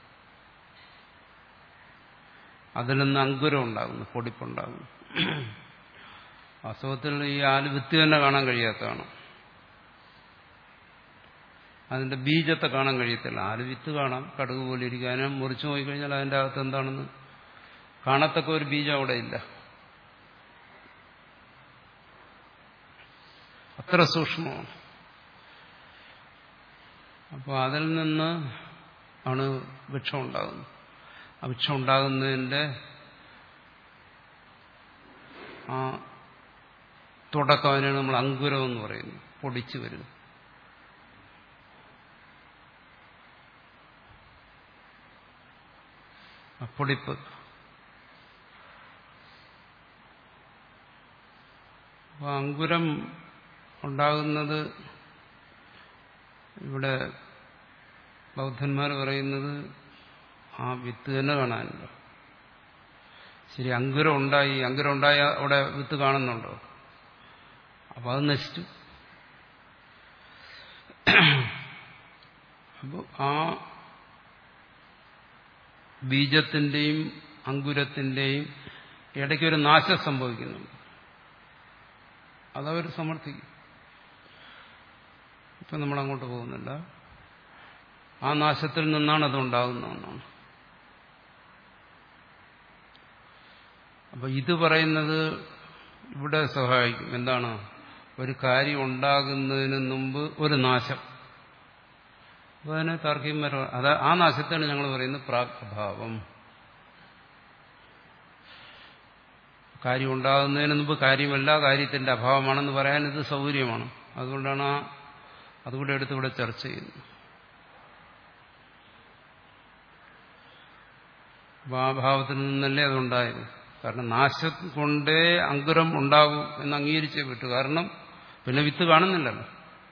Speaker 1: അതിൽ നിന്ന് അങ്കുരം ഉണ്ടാകുന്നു, പൊടിപ്പുണ്ടാകുന്നു. വാസ്തവത്തിൽ ഈ ആൽവിത്ത് തന്നെ കാണാൻ കഴിയാത്തതാണ്. അതിന്റെ ബീജത്തെ കാണാൻ കഴിയത്തില്ല. ആൽവിത്ത് കാണാം, കടുക് പോലെ ഇരിക്കാനും. മുറിച്ചു നോക്കിക്കഴിഞ്ഞാൽ അതിന്റെ അകത്ത് എന്താണെന്ന് കാണത്തക്ക ഒരു ബീജം അവിടെ ഇല്ല. അത്ര സൂക്ഷ്മമാണ്. അപ്പോൾ അതിൽ നിന്ന് ആണ് വൃക്ഷം ഉണ്ടാകുന്നത്. ആ വൃക്ഷം ഉണ്ടാകുന്നതിന്റെ ആ തുടക്കം, അതിനാണ് നമ്മൾ അങ്കുരം എന്ന് പറയുന്നത്. പൊടിച്ചു വരുന്നു. പൊടിപ്പ്. അപ്പൊ അങ്കുരം ഉണ്ടാകുന്നത് ഇവിടെ ബൗദ്ധന്മാർ പറയുന്നത് ആ വിത്ത് തന്നെ കാണാനില്ല. ശരി, അങ്കുരം ഉണ്ടായി, അങ്കുരം ഉണ്ടായ അവിടെ വിത്ത് കാണുന്നുണ്ടോ? അപ്പൊ അത് നശിച്ചു. അപ്പോൾ ആ ബീജത്തിന്റെയും അങ്കുരത്തിന്റെയും ഇടയ്ക്കൊരു നാശം സംഭവിക്കുന്നുണ്ട്. അതവർ സമർത്ഥിക്കും. ഇപ്പം നമ്മളങ്ങോട്ട് പോകുന്നില്ല. ആ നാശത്തിൽ നിന്നാണ് അതുണ്ടാകുന്നതെന്നാണ്. അപ്പൊ ഇത് പറയുന്നത് ഇവിടെ സഹായിക്കും. എന്താണ്? ഒരു കാര്യം ഉണ്ടാകുന്നതിന് മുമ്പ് ഒരു നാശം. അപ്പൊ അതിനെ താർക്കികന്മാർ അത് ആ നാശത്താണ് ഞങ്ങൾ പറയുന്നത് പ്രാക് അഭാവം. കാര്യം ഉണ്ടാകുന്നതിന് മുമ്പ് കാര്യമല്ല, കാര്യത്തിന്റെ അഭാവമാണെന്ന് പറയാൻ ഇത് സൗകര്യമാണ്. അതുകൊണ്ടാണ് ആ അതുകൂടെ എടുത്ത് ഇവിടെ ചർച്ച ചെയ്യുന്നത്. ആ ഭാവത്തിൽ നിന്നല്ലേ അതുണ്ടായത്. കാരണം നാശം കൊണ്ടേ അങ്കുരം ഉണ്ടാകും എന്ന് അംഗീകരിച്ചേ വിട്ടു. കാരണം പിന്നെ വിത്ത് കാണുന്നില്ലല്ലോ.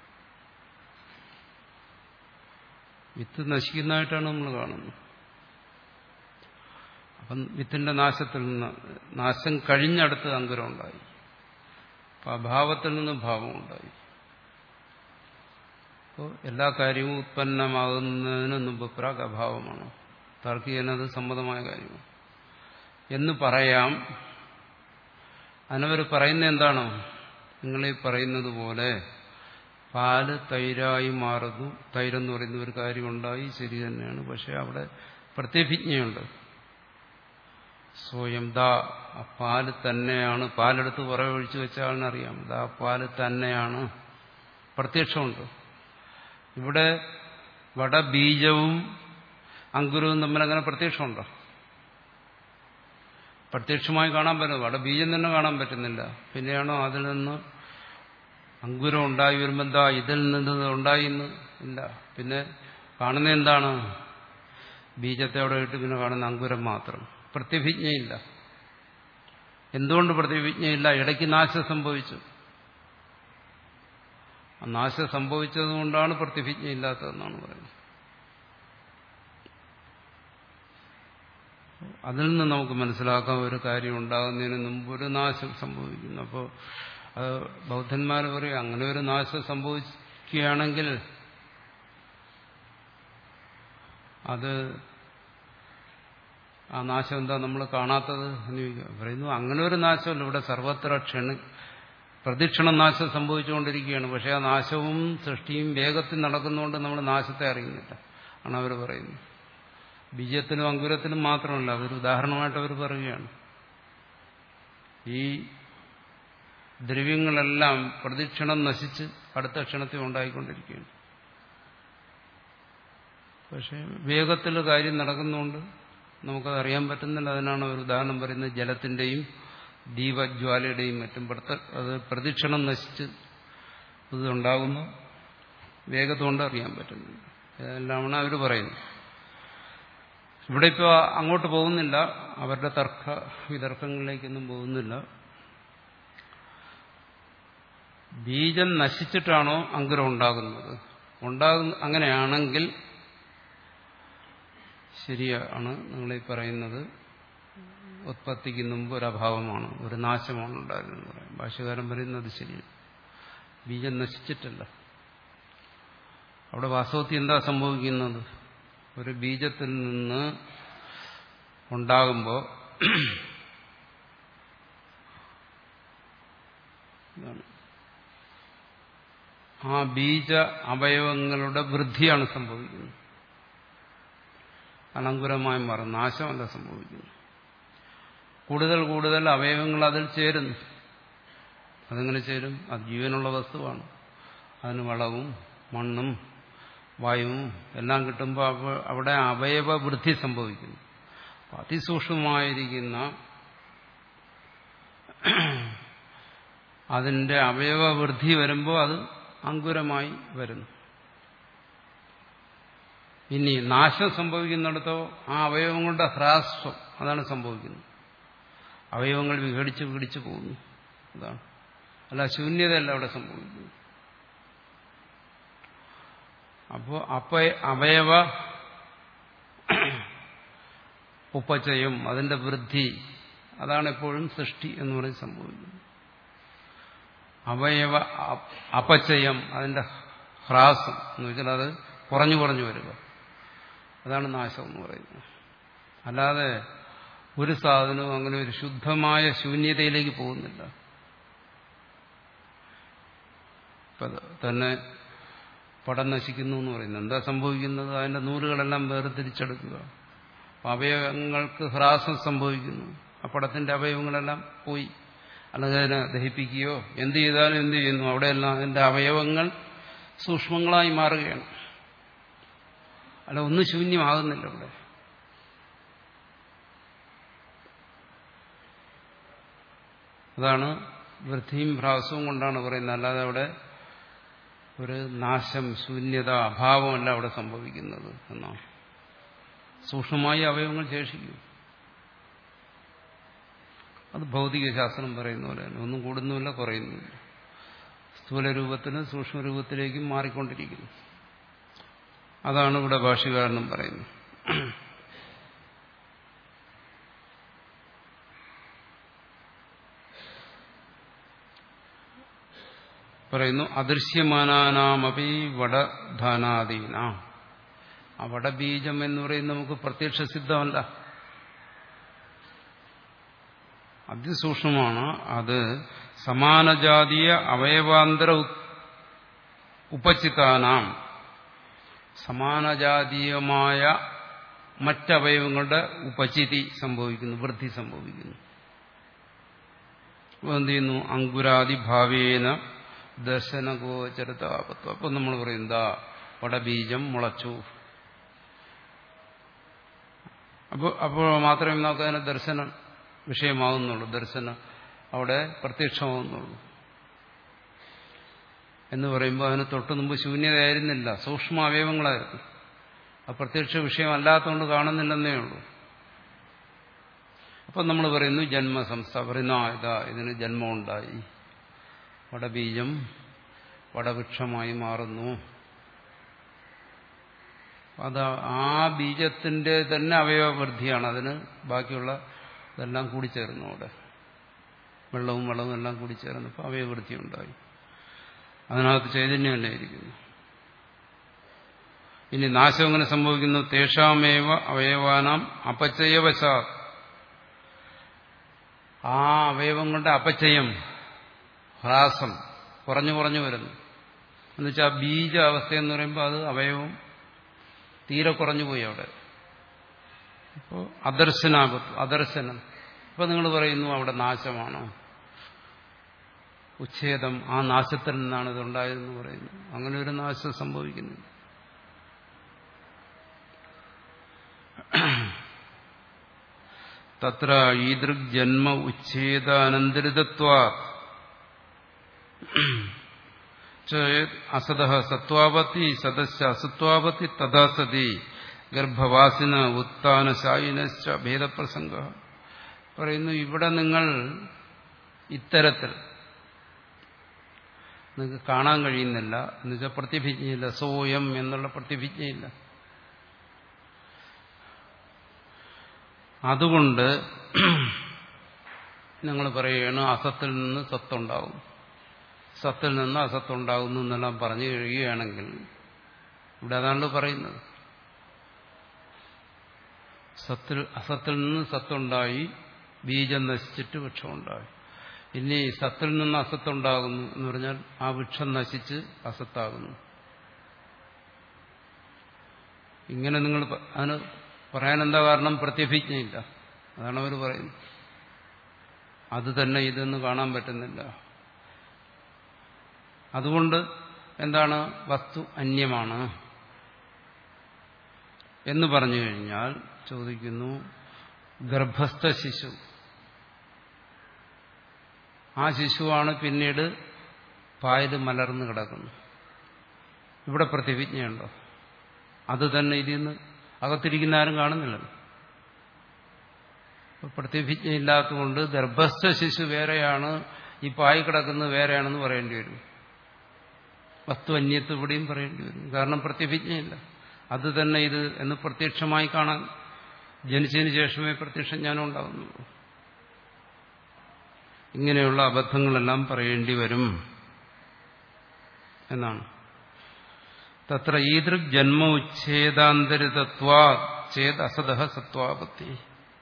Speaker 1: വിത്ത് നശിക്കുന്നതായിട്ടാണ് നമ്മൾ കാണുന്നത്. അപ്പം വിത്തിന്റെ നാശത്തിൽ നിന്ന്, നാശം കഴിഞ്ഞടുത്ത് അങ്കുരം ഉണ്ടായി. അപ്പം അഭാവത്തിൽ നിന്ന് ഭാവം ഉണ്ടായി. അപ്പോൾ എല്ലാ കാര്യവും ഉത്പന്നമാകുന്നതിന് മുമ്പ് പ്രാക് അഭാവമാണ്. താർക്കികനത് സമ്മതമായ കാര്യമാണ് എന്ന് പറയാം. അതിനവർ പറയുന്നത് എന്താണോ? നിങ്ങളീ പറയുന്നത് പോലെ പാല് തൈരായി മാറുന്നു. തൈരെന്ന് പറയുന്ന ഒരു കാര്യമുണ്ടായി, ശരി തന്നെയാണ്. പക്ഷെ അവിടെ പ്രത്യഭിജ്ഞയുണ്ട്. സ്വയം ദാ ആ പാല് തന്നെയാണ്. പാലെടുത്ത് പുറകെ ഒഴിച്ചു വെച്ച ആളിനറിയാം ദാ പാല് തന്നെയാണ്. പ്രത്യക്ഷമുണ്ട്. ഇവിടെ വടബീജവും അങ്കുരവും തമ്മിൽ അങ്ങനെ പ്രത്യക്ഷമുണ്ടോ? പ്രത്യക്ഷമായി കാണാൻ പറ്റും. വടബീജം തന്നെ കാണാൻ പറ്റുന്നില്ല. പിന്നെയാണോ അതിൽ നിന്ന് അങ്കുരം ഉണ്ടായി വരുമ്പോൾ എന്താ ഇതിൽ നിന്ന് ഉണ്ടായിന്ന് ഇല്ല. പിന്നെ കാണുന്ന എന്താണ്? ബീജത്തെ അവിടെ ഇട്ട് പിന്നെ കാണുന്ന അങ്കുരം മാത്രം. പ്രത്യഭിജ്ഞയില്ല. എന്തുകൊണ്ട് പ്രത്യഭിജ്ഞയില്ല? ഇടയ്ക്ക് നാശം സംഭവിച്ചു. ആ നാശം സംഭവിച്ചതുകൊണ്ടാണ് പ്രത്യഭിജ്ഞയില്ലാത്തതെന്നാണ് പറയുന്നത്. അതിൽ നിന്ന് നമുക്ക് മനസ്സിലാക്കാൻ ഒരു കാര്യം ഉണ്ടാകുന്നതിന് മുമ്പ് ഒരു നാശം സംഭവിക്കുന്നു. അപ്പോൾ അത് ബൗദ്ധന്മാർ പറയും അങ്ങനെ ഒരു നാശം സംഭവിക്കുകയാണെങ്കിൽ അത് ആ നാശം എന്താ നമ്മൾ കാണാത്തത് എന്ന് പറയുന്നു. അങ്ങനെ ഒരു നാശമല്ല, ഇവിടെ സർവത്ര ക്ഷണി പ്രദക്ഷിണ നാശം സംഭവിച്ചുകൊണ്ടിരിക്കുകയാണ്. പക്ഷെ ആ നാശവും സൃഷ്ടിയും വേഗത്തിൽ നടക്കുന്നതുകൊണ്ട് നമ്മൾ നാശത്തെ അറിയുന്നില്ല ആണ് അവർ പറയുന്നത്. ബീജത്തിനും അങ്കുരത്തിനും മാത്രമല്ല, അതൊരു ഉദാഹരണമായിട്ട് അവർ പറയുകയാണ്. ഈ ദ്രവ്യങ്ങളെല്ലാം പ്രദക്ഷിണം നശിച്ച് അടുത്ത ക്ഷണത്തിൽ ഉണ്ടായിക്കൊണ്ടിരിക്കുകയാണ്. പക്ഷെ വേഗത്തിൽ കാര്യം നടക്കുന്നതുകൊണ്ട് നമുക്കത് അറിയാൻ പറ്റുന്നില്ല. അതിനാണ് ഒരു ഉദാഹരണം പറയുന്നത്, ജലത്തിന്റെയും ദീപജ്വാലയുടെയും മറ്റും അത് പ്രദക്ഷിണം നശിച്ച് ഇതുണ്ടാകുന്നു, വേഗത കൊണ്ട് അറിയാൻ പറ്റുന്നില്ല. ഇതെല്ലാമാണ് അവർ പറയുന്നത്. ഇവിടെ ഇപ്പോൾ അങ്ങോട്ട് പോകുന്നില്ല, അവരുടെ തർക്ക വിതർക്കങ്ങളിലേക്കൊന്നും പോകുന്നില്ല. ബീജം നശിച്ചിട്ടാണോ അങ്കുരം ഉണ്ടാകുന്നത്? ഉണ്ടാകുന്ന അങ്ങനെയാണെങ്കിൽ ശരിയാണ് നിങ്ങളീ പറയുന്നത്, ഉത്പത്തിക്ക് മുമ്പ് ഒരഭാവമാണ്, ഒരു നാശമാണ് ഉണ്ടാകുന്നത് പറയാം. ഭാഷ്യകാരൻ പറയുന്നത് ശരിയാണ്, ബീജം നശിച്ചിട്ടല്ല. അവിടെ വാസ്തവത്തിൽ എന്താ സംഭവിക്കുന്നത്? ഒരു ബീജത്തിൽ നിന്ന് ഉണ്ടാകുമ്പോൾ ആ ബീജ അവയവങ്ങളുടെ വൃദ്ധിയാണ് സംഭവിക്കുന്നത്. അനങ്കുരമായി മാറും, നാശമല്ല സംഭവിക്കുന്നു. കൂടുതൽ കൂടുതൽ അവയവങ്ങൾ അതിൽ ചേരുന്നു. അതെങ്ങനെ ചേരും? അത് ജീവനുള്ള വസ്തുവാണ്. അതിന് വളവും മണ്ണും വായുവും എല്ലാം കിട്ടുമ്പോൾ അവിടെ അവയവ വൃദ്ധി സംഭവിക്കുന്നു. അതിസൂക്ഷ്മമായിരിക്കുന്ന അതിന്റെ അവയവ വൃദ്ധി വരുമ്പോൾ അത് അങ്കുരമായി വരുന്നു. ഇനി നാശം സംഭവിക്കുന്നിടത്തോ ആ അവയവങ്ങളുടെ ഹ്രാസ്വം അതാണ് സംഭവിക്കുന്നത്. അവയവങ്ങൾ വിഘടിച്ച് വിഘടിച്ച് പോകുന്നു. അതാണ്, അല്ല ശൂന്യതയല്ല അവിടെ സംഭവിക്കുന്നത്. അപ്പോ അപ്പ അവയവ ഉപചയം, അതിന്റെ വൃദ്ധി, അതാണ് എപ്പോഴും സൃഷ്ടി എന്ന് പറഞ്ഞ് സംഭവിക്കുന്നത്. അവയവ അപചയം, അതിന്റെ ഹ്രാസം എന്ന് വെച്ചാൽ അത് കുറഞ്ഞു കുറഞ്ഞു വരിക, അതാണ് നാശം എന്ന് പറയുന്നത്. അല്ലാതെ ഒരു സാധനവും അങ്ങനെ ഒരു ശുദ്ധമായ ശൂന്യതയിലേക്ക് പോകുന്നില്ല. തന്നെ പടം നശിക്കുന്നു എന്ന് പറയുന്നത് എന്താ സംഭവിക്കുന്നത്? അതിന്റെ നൂലുകളെല്ലാം വേർതിരിച്ചെടുക്കുക. അവയവങ്ങൾക്ക് ഹ്രാസം സംഭവിക്കുന്നു. ആ പടത്തിന്റെ അവയവങ്ങളെല്ലാം പോയി. അല്ലെങ്കിൽ അതിനെ ദഹിപ്പിക്കുകയോ എന്ത് ചെയ്താലും എന്ത് ചെയ്യുന്നു? അവിടെയെല്ലാം അതിന്റെ അവയവങ്ങൾ സൂക്ഷ്മങ്ങളായി മാറുകയാണ്. അല്ല, ഒന്നും ശൂന്യമാകുന്നില്ല ഇവിടെ. അതാണ് വൃദ്ധിയും ഭ്രാസവും കൊണ്ടാണ് പറയുന്നത്. അല്ലാതെ അവിടെ ഒരു നാശം, ശൂന്യത, അഭാവമല്ല അവിടെ സംഭവിക്കുന്നത് എന്നാണ്. സൂക്ഷ്മമായി അവയവങ്ങൾ ശേഷിക്കും. അത് ഭൗതിക ശാസ്ത്രം പറയുന്ന പോലെ തന്നെ ഒന്നും കൂടുന്നുമില്ല കുറയുന്നുമില്ല. സ്ഥൂലരൂപത്തിനും സൂക്ഷ്മരൂപത്തിലേക്കും മാറിക്കൊണ്ടിരിക്കുന്നു. അതാണ് ഇവിടെ ഭാഷ്യകാരനും പറയുന്നത്. പറയുന്നു അദൃശ്യമാനാമപി വടധാനാദീന. ആ വടബീജം എന്ന് പറയുന്നത് നമുക്ക് പ്രത്യക്ഷ സിദ്ധമല്ല, അതിസൂക്ഷ്മമാണ്. അത് സമാനജാതീയ അവയവാന്തര ഉപചിതാനാം, സമാനജാതീയമായ മറ്റവയവങ്ങളുടെ ഉപചിതി സംഭവിക്കുന്നു, വൃദ്ധി സംഭവിക്കുന്നു. അപ്പോൾ എന്ത് ചെയ്യുന്നു? അങ്കുരാദിഭാവേന ദർശനഗോചരതാപത്വം. അപ്പം നമ്മൾ പറയും എന്താ വടബീജം മുളച്ചു. അപ്പോൾ അപ്പോൾ മാത്രമേ നമുക്ക് അതിനെ ദർശനം വിഷയമാകുന്നുള്ളൂ, ദർശനം അവിടെ പ്രത്യക്ഷമാകുന്നുള്ളൂ. എന്ന് പറയുമ്പോൾ അതിന് തൊട്ടു മുമ്പ് ശൂന്യതയായിരുന്നില്ല, സൂക്ഷ്മ അവയവങ്ങളായിരുന്നു. ആ പ്രത്യക്ഷ വിഷയമല്ലാത്തതുകൊണ്ട് കാണുന്നില്ലെന്നേ ഉള്ളൂ. അപ്പം നമ്മൾ പറയുന്നു ജന്മസംസ്ഥ, പറയുന്നു ആ ഇതാ ഇതിന് ജന്മമുണ്ടായി, വടബീജം വടവൃക്ഷമായി മാറുന്നു. അത് ആ ബീജത്തിന്റെ തന്നെ അവയവവൃദ്ധിയാണ്. അതിന് ബാക്കിയുള്ള ഇതെല്ലാം കൂടിച്ചേർന്നു. അവിടെ വെള്ളവും വെള്ളവും എല്ലാം കൂടിച്ചേർന്നപ്പോൾ അവയവവൃദ്ധി ഉണ്ടായി. അതിനകത്ത് ചൈതന്യമല്ലേ ഇരിക്കുന്നു. ഇനി നാശം എങ്ങനെ സംഭവിക്കുന്നു? തേഷാമേവ അവയവാനാം അപചയവശാ, ആ അവയവങ്ങളുടെ അപചയം, ഹ്രാസം, കുറഞ്ഞു കുറഞ്ഞു വരുന്നു. എന്നുവെച്ചാൽ ബീജ അവസ്ഥ എന്ന് പറയുമ്പോൾ അത് അവയവം തീരെ കുറഞ്ഞു പോയി അവിടെ. അപ്പോൾ അദർശനാപത്വം, അദർശനം. ഇപ്പൊ നിങ്ങൾ പറയുന്നു അവിടെ നാശമാണോ, ഉച്ഛേദം, ആ നാശത്തിൽ നിന്നാണ് ഇതുണ്ടായതെന്ന് പറയുന്നു. അങ്ങനെ ഒരു നാശം സംഭവിക്കുന്നില്ല. തത്ര ഈദൃഗ് ജന്മ ഉച്ഛേദാനന്തരിതത്വാ അസത സത്വാപത്തി സദസ്യ അസത്വാപത്തി തഥാ സതി ഗർഭവാസിന ഉത്ഥാനശായിനശ്ച ഭേദപ്രസംഗ. പറയുന്നു ഇവിടെ നിങ്ങൾ ഇത്തരത്തിൽ നിങ്ങൾക്ക് കാണാൻ കഴിയുന്നില്ല, എന്നുവെച്ചാൽ പ്രതിഭിജ്ഞയില്ല, സോയം എന്നുള്ള പ്രതിഭിജ്ഞയില്ല. അതുകൊണ്ട് നിങ്ങൾ പറയുകയാണ് അസത്തിൽ നിന്ന് സത്തുണ്ടാകും, സത്തിൽ നിന്ന് അസത്തുണ്ടാകുന്നു എന്നെല്ലാം പറഞ്ഞു കഴിയുകയാണെങ്കിൽ ഇവിടെ അതാണല്ലോ പറയുന്നത്. സത്തിൽ അസത്തിൽ നിന്ന് സത്തുണ്ടായി, ബീജം നശിച്ചിട്ട് വൃക്ഷമുണ്ടായി. ഇനി സത്തിൽ നിന്ന് അസത്തുണ്ടാകുന്നു എന്ന് പറഞ്ഞാൽ ആ വൃക്ഷം നശിച്ച് അസത്താകുന്നു. ഇങ്ങനെ നിങ്ങൾ അതിന് പറയാൻ എന്താ കാരണം? പ്രത്യഭിജ്ഞയില്ല. അതാണ് അവർ പറയുന്നത്. അത് തന്നെ ഇതെന്ന് കാണാൻ പറ്റുന്നില്ല. അതുകൊണ്ട് എന്താണ്? വസ്തു അന്യമാണ് എന്ന് പറഞ്ഞു കഴിഞ്ഞാൽ ചോദിക്കുന്നു, ഗർഭസ്ഥ ശിശു, ആ ശിശുവാണ് പിന്നീട് പായൽ മലർന്നു കിടക്കുന്നത്. ഇവിടെ പ്രതിഭിജ്ഞയുണ്ടോ? അത് തന്നെ ഇതിൽ നിന്ന് അകത്തിരിക്കുന്ന ആരും കാണുന്നില്ലല്ലോ. പ്രതിഭിജ്ഞയില്ലാത്തതുകൊണ്ട് ഗർഭസ്ഥ ശിശു വേറെയാണ്, ഈ പായി കിടക്കുന്നത് വേറെയാണെന്ന് പറയേണ്ടി വരും. വസ്തു അന്യത്വം ഇവിടെയും പറയേണ്ടി വരും. കാരണം പ്രതിഭിജ്ഞയില്ല. അത് തന്നെ ഇത് എന്ന് പ്രത്യക്ഷമായി കാണാൻ ജനിച്ചതിന് ശേഷമേ പ്രത്യക്ഷ ജ്ഞാനം ഉണ്ടാകുന്നുള്ളൂ. ഇങ്ങനെയുള്ള അബദ്ധങ്ങളെല്ലാം പറയേണ്ടി വരും എന്നാണ്. തത്ര ഈദൃഗ് ജന്മ ഉച്ഛേദാന്തരിതത്വാ ചേത് അസത സത്വാപത്തി.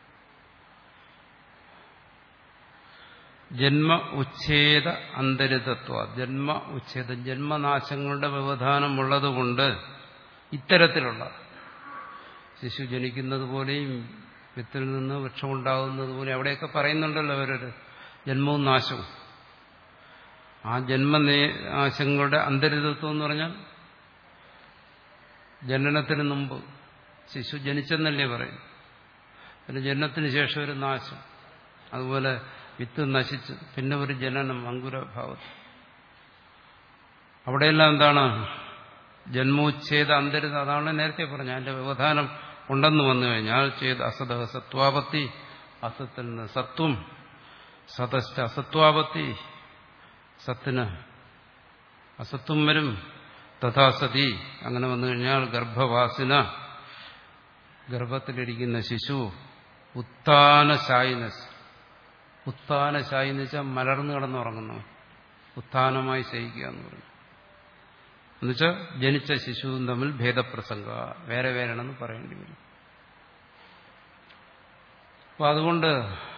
Speaker 1: ജന്മ ഉച്ഛേദ അന്തരിതത്വ, ജന്മ ഉച്ഛേദം, ജന്മനാശങ്ങളുടെ വ്യവധാനമുള്ളതുകൊണ്ട് ഇത്തരത്തിലുള്ള ശിശു ജനിക്കുന്നത് പോലെയും വിത്തിൽ നിന്ന് വൃക്ഷമുണ്ടാകുന്നത് പോലെ അവിടെയൊക്കെ പറയുന്നുണ്ടല്ലോ അവരൊരു ജന്മവും നാശവും. ആ ജന്മനാശങ്ങളുടെ അന്തരിതത്വം എന്ന് പറഞ്ഞാൽ ജനനത്തിന് മുമ്പ് ശിശു ജനിച്ചെന്നല്ലേ പറയും. പിന്നെ ജനനത്തിന് ശേഷം ഒരു നാശം, അതുപോലെ വിത്ത് നശിച്ച് പിന്നെ ഒരു ജനനം അങ്കുരഭാവത്തിൽ. അവിടെയെല്ലാം എന്താണ്? ജന്മോച്ഛേദ അന്തരിത. അതാണ് നേരത്തെ പറഞ്ഞ അതിന്റെ വ്യവധാനം ഉണ്ടെന്ന് വന്നു കഴിഞ്ഞാൽ ചേത് അസത സത്വാപത്തി, അസത്തിൽ നിന്ന് സത്വം, സതശ്ച അസത്വാപത്തി, സത്തിന് അസത്വം വരും. തഥാസതി, അങ്ങനെ വന്നു കഴിഞ്ഞാൽ ഗർഭവാസിന, ഗർഭത്തിലിരിക്കുന്ന ശിശു, ഉത്ഥാനശായിനസ്, ഉത്ഥാനശായി എന്ന് വെച്ചാൽ മലർന്നു കിടന്നുറങ്ങുന്നു, ഉത്ഥാനമായി ശയിക്കുക എന്ന് പറഞ്ഞു. എന്നുവെച്ചാൽ ജനിച്ച ശിശുവും തമ്മിൽ ഭേദപ്രസംഗ, വേറെ വേറെയാണെന്ന് പറയേണ്ടി വരും. അപ്പൊ അതുകൊണ്ട്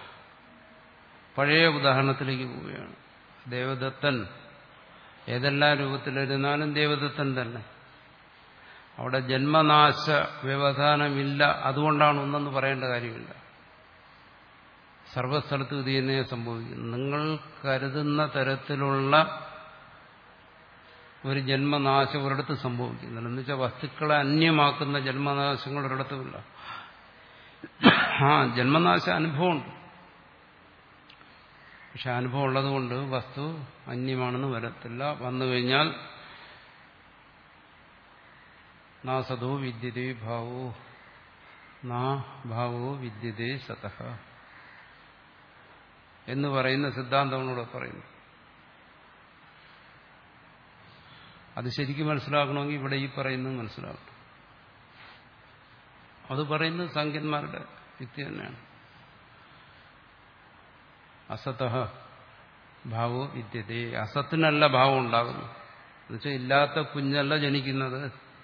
Speaker 1: പഴയ ഉദാഹരണത്തിലേക്ക് പോവുകയാണ്. ദേവദത്തൻ ഏതെല്ലാം രൂപത്തിലിരുന്നാലും ദേവദത്തൻ തന്നെ. അവിടെ ജന്മനാശ വ്യവധാനമില്ല, അതുകൊണ്ടാണ് ഒന്നെന്ന് പറയേണ്ട കാര്യമില്ല. സർവസ്ഥലത്തും ഇത് തന്നെ സംഭവിക്കുന്നു. നിങ്ങൾ കരുതുന്ന തരത്തിലുള്ള ഒരു ജന്മനാശം ഒരിടത്ത് സംഭവിക്കുന്നില്ല. എന്ന് വെച്ചാൽ വസ്തുക്കളെ അന്യമാക്കുന്ന ജന്മനാശങ്ങൾ ഒരിടത്തുമില്ല. ആ ജന്മനാശ അനുഭവമുണ്ട്. പക്ഷെ അനുഭവം ഉള്ളതുകൊണ്ട് വസ്തു അന്യമാണെന്ന് വരത്തില്ല. വന്നു കഴിഞ്ഞാൽ നാ സതോ വിദ്യതേ ഭാവോ നാ ഭാവോ വിദ്യതേ സതഃ എന്ന് പറയുന്ന സിദ്ധാന്തങ്ങളൂടെ പറയുന്നു. അത് ശരിക്കും മനസ്സിലാക്കണമെങ്കിൽ ഇവിടെ ഈ പറയുന്നത് മനസ്സിലാക്കണം. അത് പറയുന്നത് സാങ്കേന്മാരുടെ യുക്തി തന്നെയാണ്. അസതഃ ഭാവോ വിദ്യതേ, അസത്തിനല്ല ഭാവം ഉണ്ടാകുന്നു. എന്നുവെച്ചാൽ ഇല്ലാത്ത കുഞ്ഞല്ല ജനിക്കുന്നത്.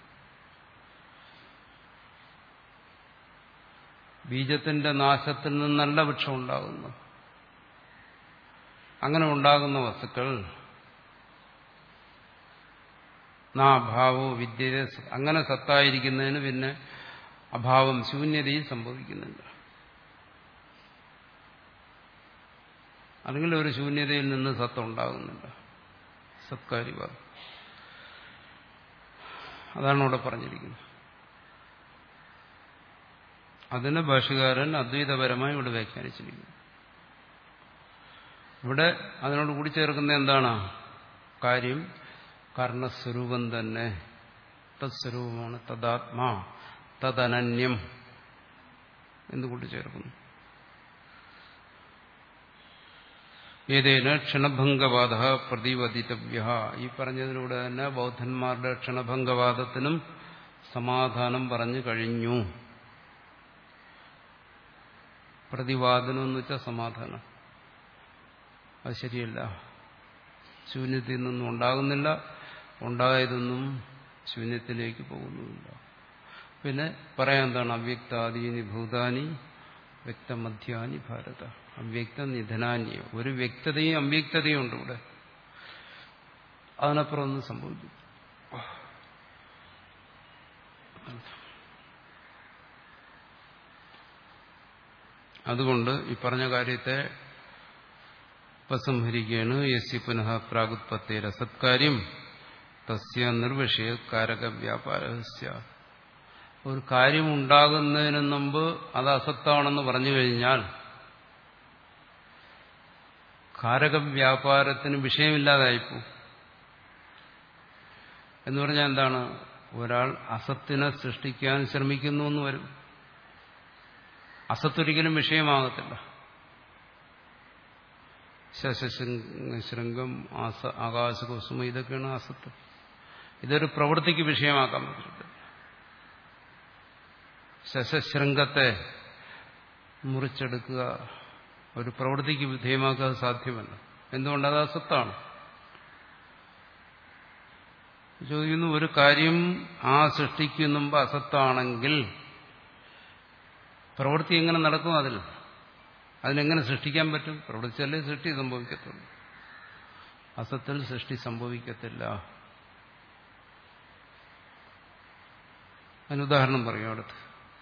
Speaker 1: ബീജത്തിന്റെ നാശത്തിൽ നിന്നല്ല വൃക്ഷം ഉണ്ടാകുന്നു. അങ്ങനെ ഉണ്ടാകുന്ന വസ്തുക്കൾ നാ ഭാവോ വിദ്യത, അങ്ങനെ സത്തായിരിക്കുന്നതിന് പിന്നെ അഭാവം ശൂന്യതയും സംഭവിക്കുന്നില്ല. അല്ലെങ്കിൽ ഒരു ശൂന്യതയിൽ നിന്ന് സത്ത് ഉണ്ടാകുന്നില്ല. സത്കാര്യവാദം അതാണ് ഇവിടെ പറഞ്ഞിരിക്കുന്നത്. അതിന് ഭാഷ്യകാരൻ അദ്വൈതപരമായി ഇവിടെ വ്യാഖ്യാനിച്ചിരിക്കുന്നു. ഇവിടെ അതിനോട് കൂടി ചേർക്കുന്ന എന്താണ്? കാര്യം കാരണസ്വരൂപം തന്നെ, തത്സ്വരൂപമാണ്, തദാത്മാ തദനന്യം എന്ന് കൂട്ടി ചേർക്കുന്നു. ഏതേന ക്ഷണഭംഗവാദ പ്രതിവദിതവ്യ, ഈ പറഞ്ഞതിലൂടെ തന്നെ ബൗദ്ധന്മാരുടെ ക്ഷണഭംഗവാദത്തിനും സമാധാനം പറഞ്ഞു കഴിഞ്ഞു. പ്രതിവാദനം എന്ന് വെച്ചാൽ സമാധാനം. അത് ശരിയല്ല, ശൂന്യത്തിൽ നിന്നും ഉണ്ടാകുന്നില്ല, ഉണ്ടായതൊന്നും ശൂന്യത്തിലേക്ക് പോകുന്നുമില്ല. പിന്നെ പറയാൻ എന്താണ്? അവ്യക്താദീനി ഭൂതാനി വ്യക്തമധ്യാനി ഭാരത, അവ്യക്ത നിധനാനിയോ, ഒരു വ്യക്തതയും അവ്യക്തതയും ഉണ്ട് ഇവിടെ. അതിനപ്പുറം ഒന്നും സംഭവിക്കും. അതുകൊണ്ട് ഈ പറഞ്ഞ കാര്യത്തെ ഉപസംഹരിക്കുകയാണ്. യസ്യ പുനഃ പ്രാഗുത്പത്തേര സത്കാര്യം തസ്യ നിർവിഷയ കാരക വ്യാപാരസ്യ. ഒരു കാര്യം ഉണ്ടാകുന്നതിന് മുമ്പ് അത് അസത്താണെന്ന് പറഞ്ഞു കഴിഞ്ഞാൽ കാരക വ്യാപാരത്തിന് വിഷയമില്ലാതായിപ്പോ. എന്ന് പറഞ്ഞാൽ എന്താണ്? ഒരാൾ അസത്തിനെ സൃഷ്ടിക്കാൻ ശ്രമിക്കുന്നു എന്ന് വരും. അസത്തൊരിക്കലും വിഷയമാകത്തില്ല. ശശശൃംഗം, ആകാശകുസുമം, ഇതൊക്കെയാണ് അസത്ത്. ഇതൊരു പ്രവൃത്തിക്ക് വിഷയമാക്കാൻ പറ്റില്ല. ശശശൃംഗത്തെ മുറിച്ചെടുക്കുക ഒരു പ്രവൃത്തിക്ക് വിധേയമാക്കുക സാധ്യമല്ല. എന്തുകൊണ്ടത് അസത്താണ്. ചോദിക്കുന്നു, ഒരു കാര്യം ആ സൃഷ്ടിക്ക് മുമ്പ് അസത്താണെങ്കിൽ പ്രവൃത്തി എങ്ങനെ നടക്കും? അതിൽ അതിനെങ്ങനെ സൃഷ്ടിക്കാൻ പറ്റും? പ്രവൃത്തിച്ചല്ലേ സൃഷ്ടി സംഭവിക്കത്തുള്ളൂ. അസത്തിൽ സൃഷ്ടി സംഭവിക്കത്തില്ല. അതിനുദാഹരണം പറയും അടുത്ത്.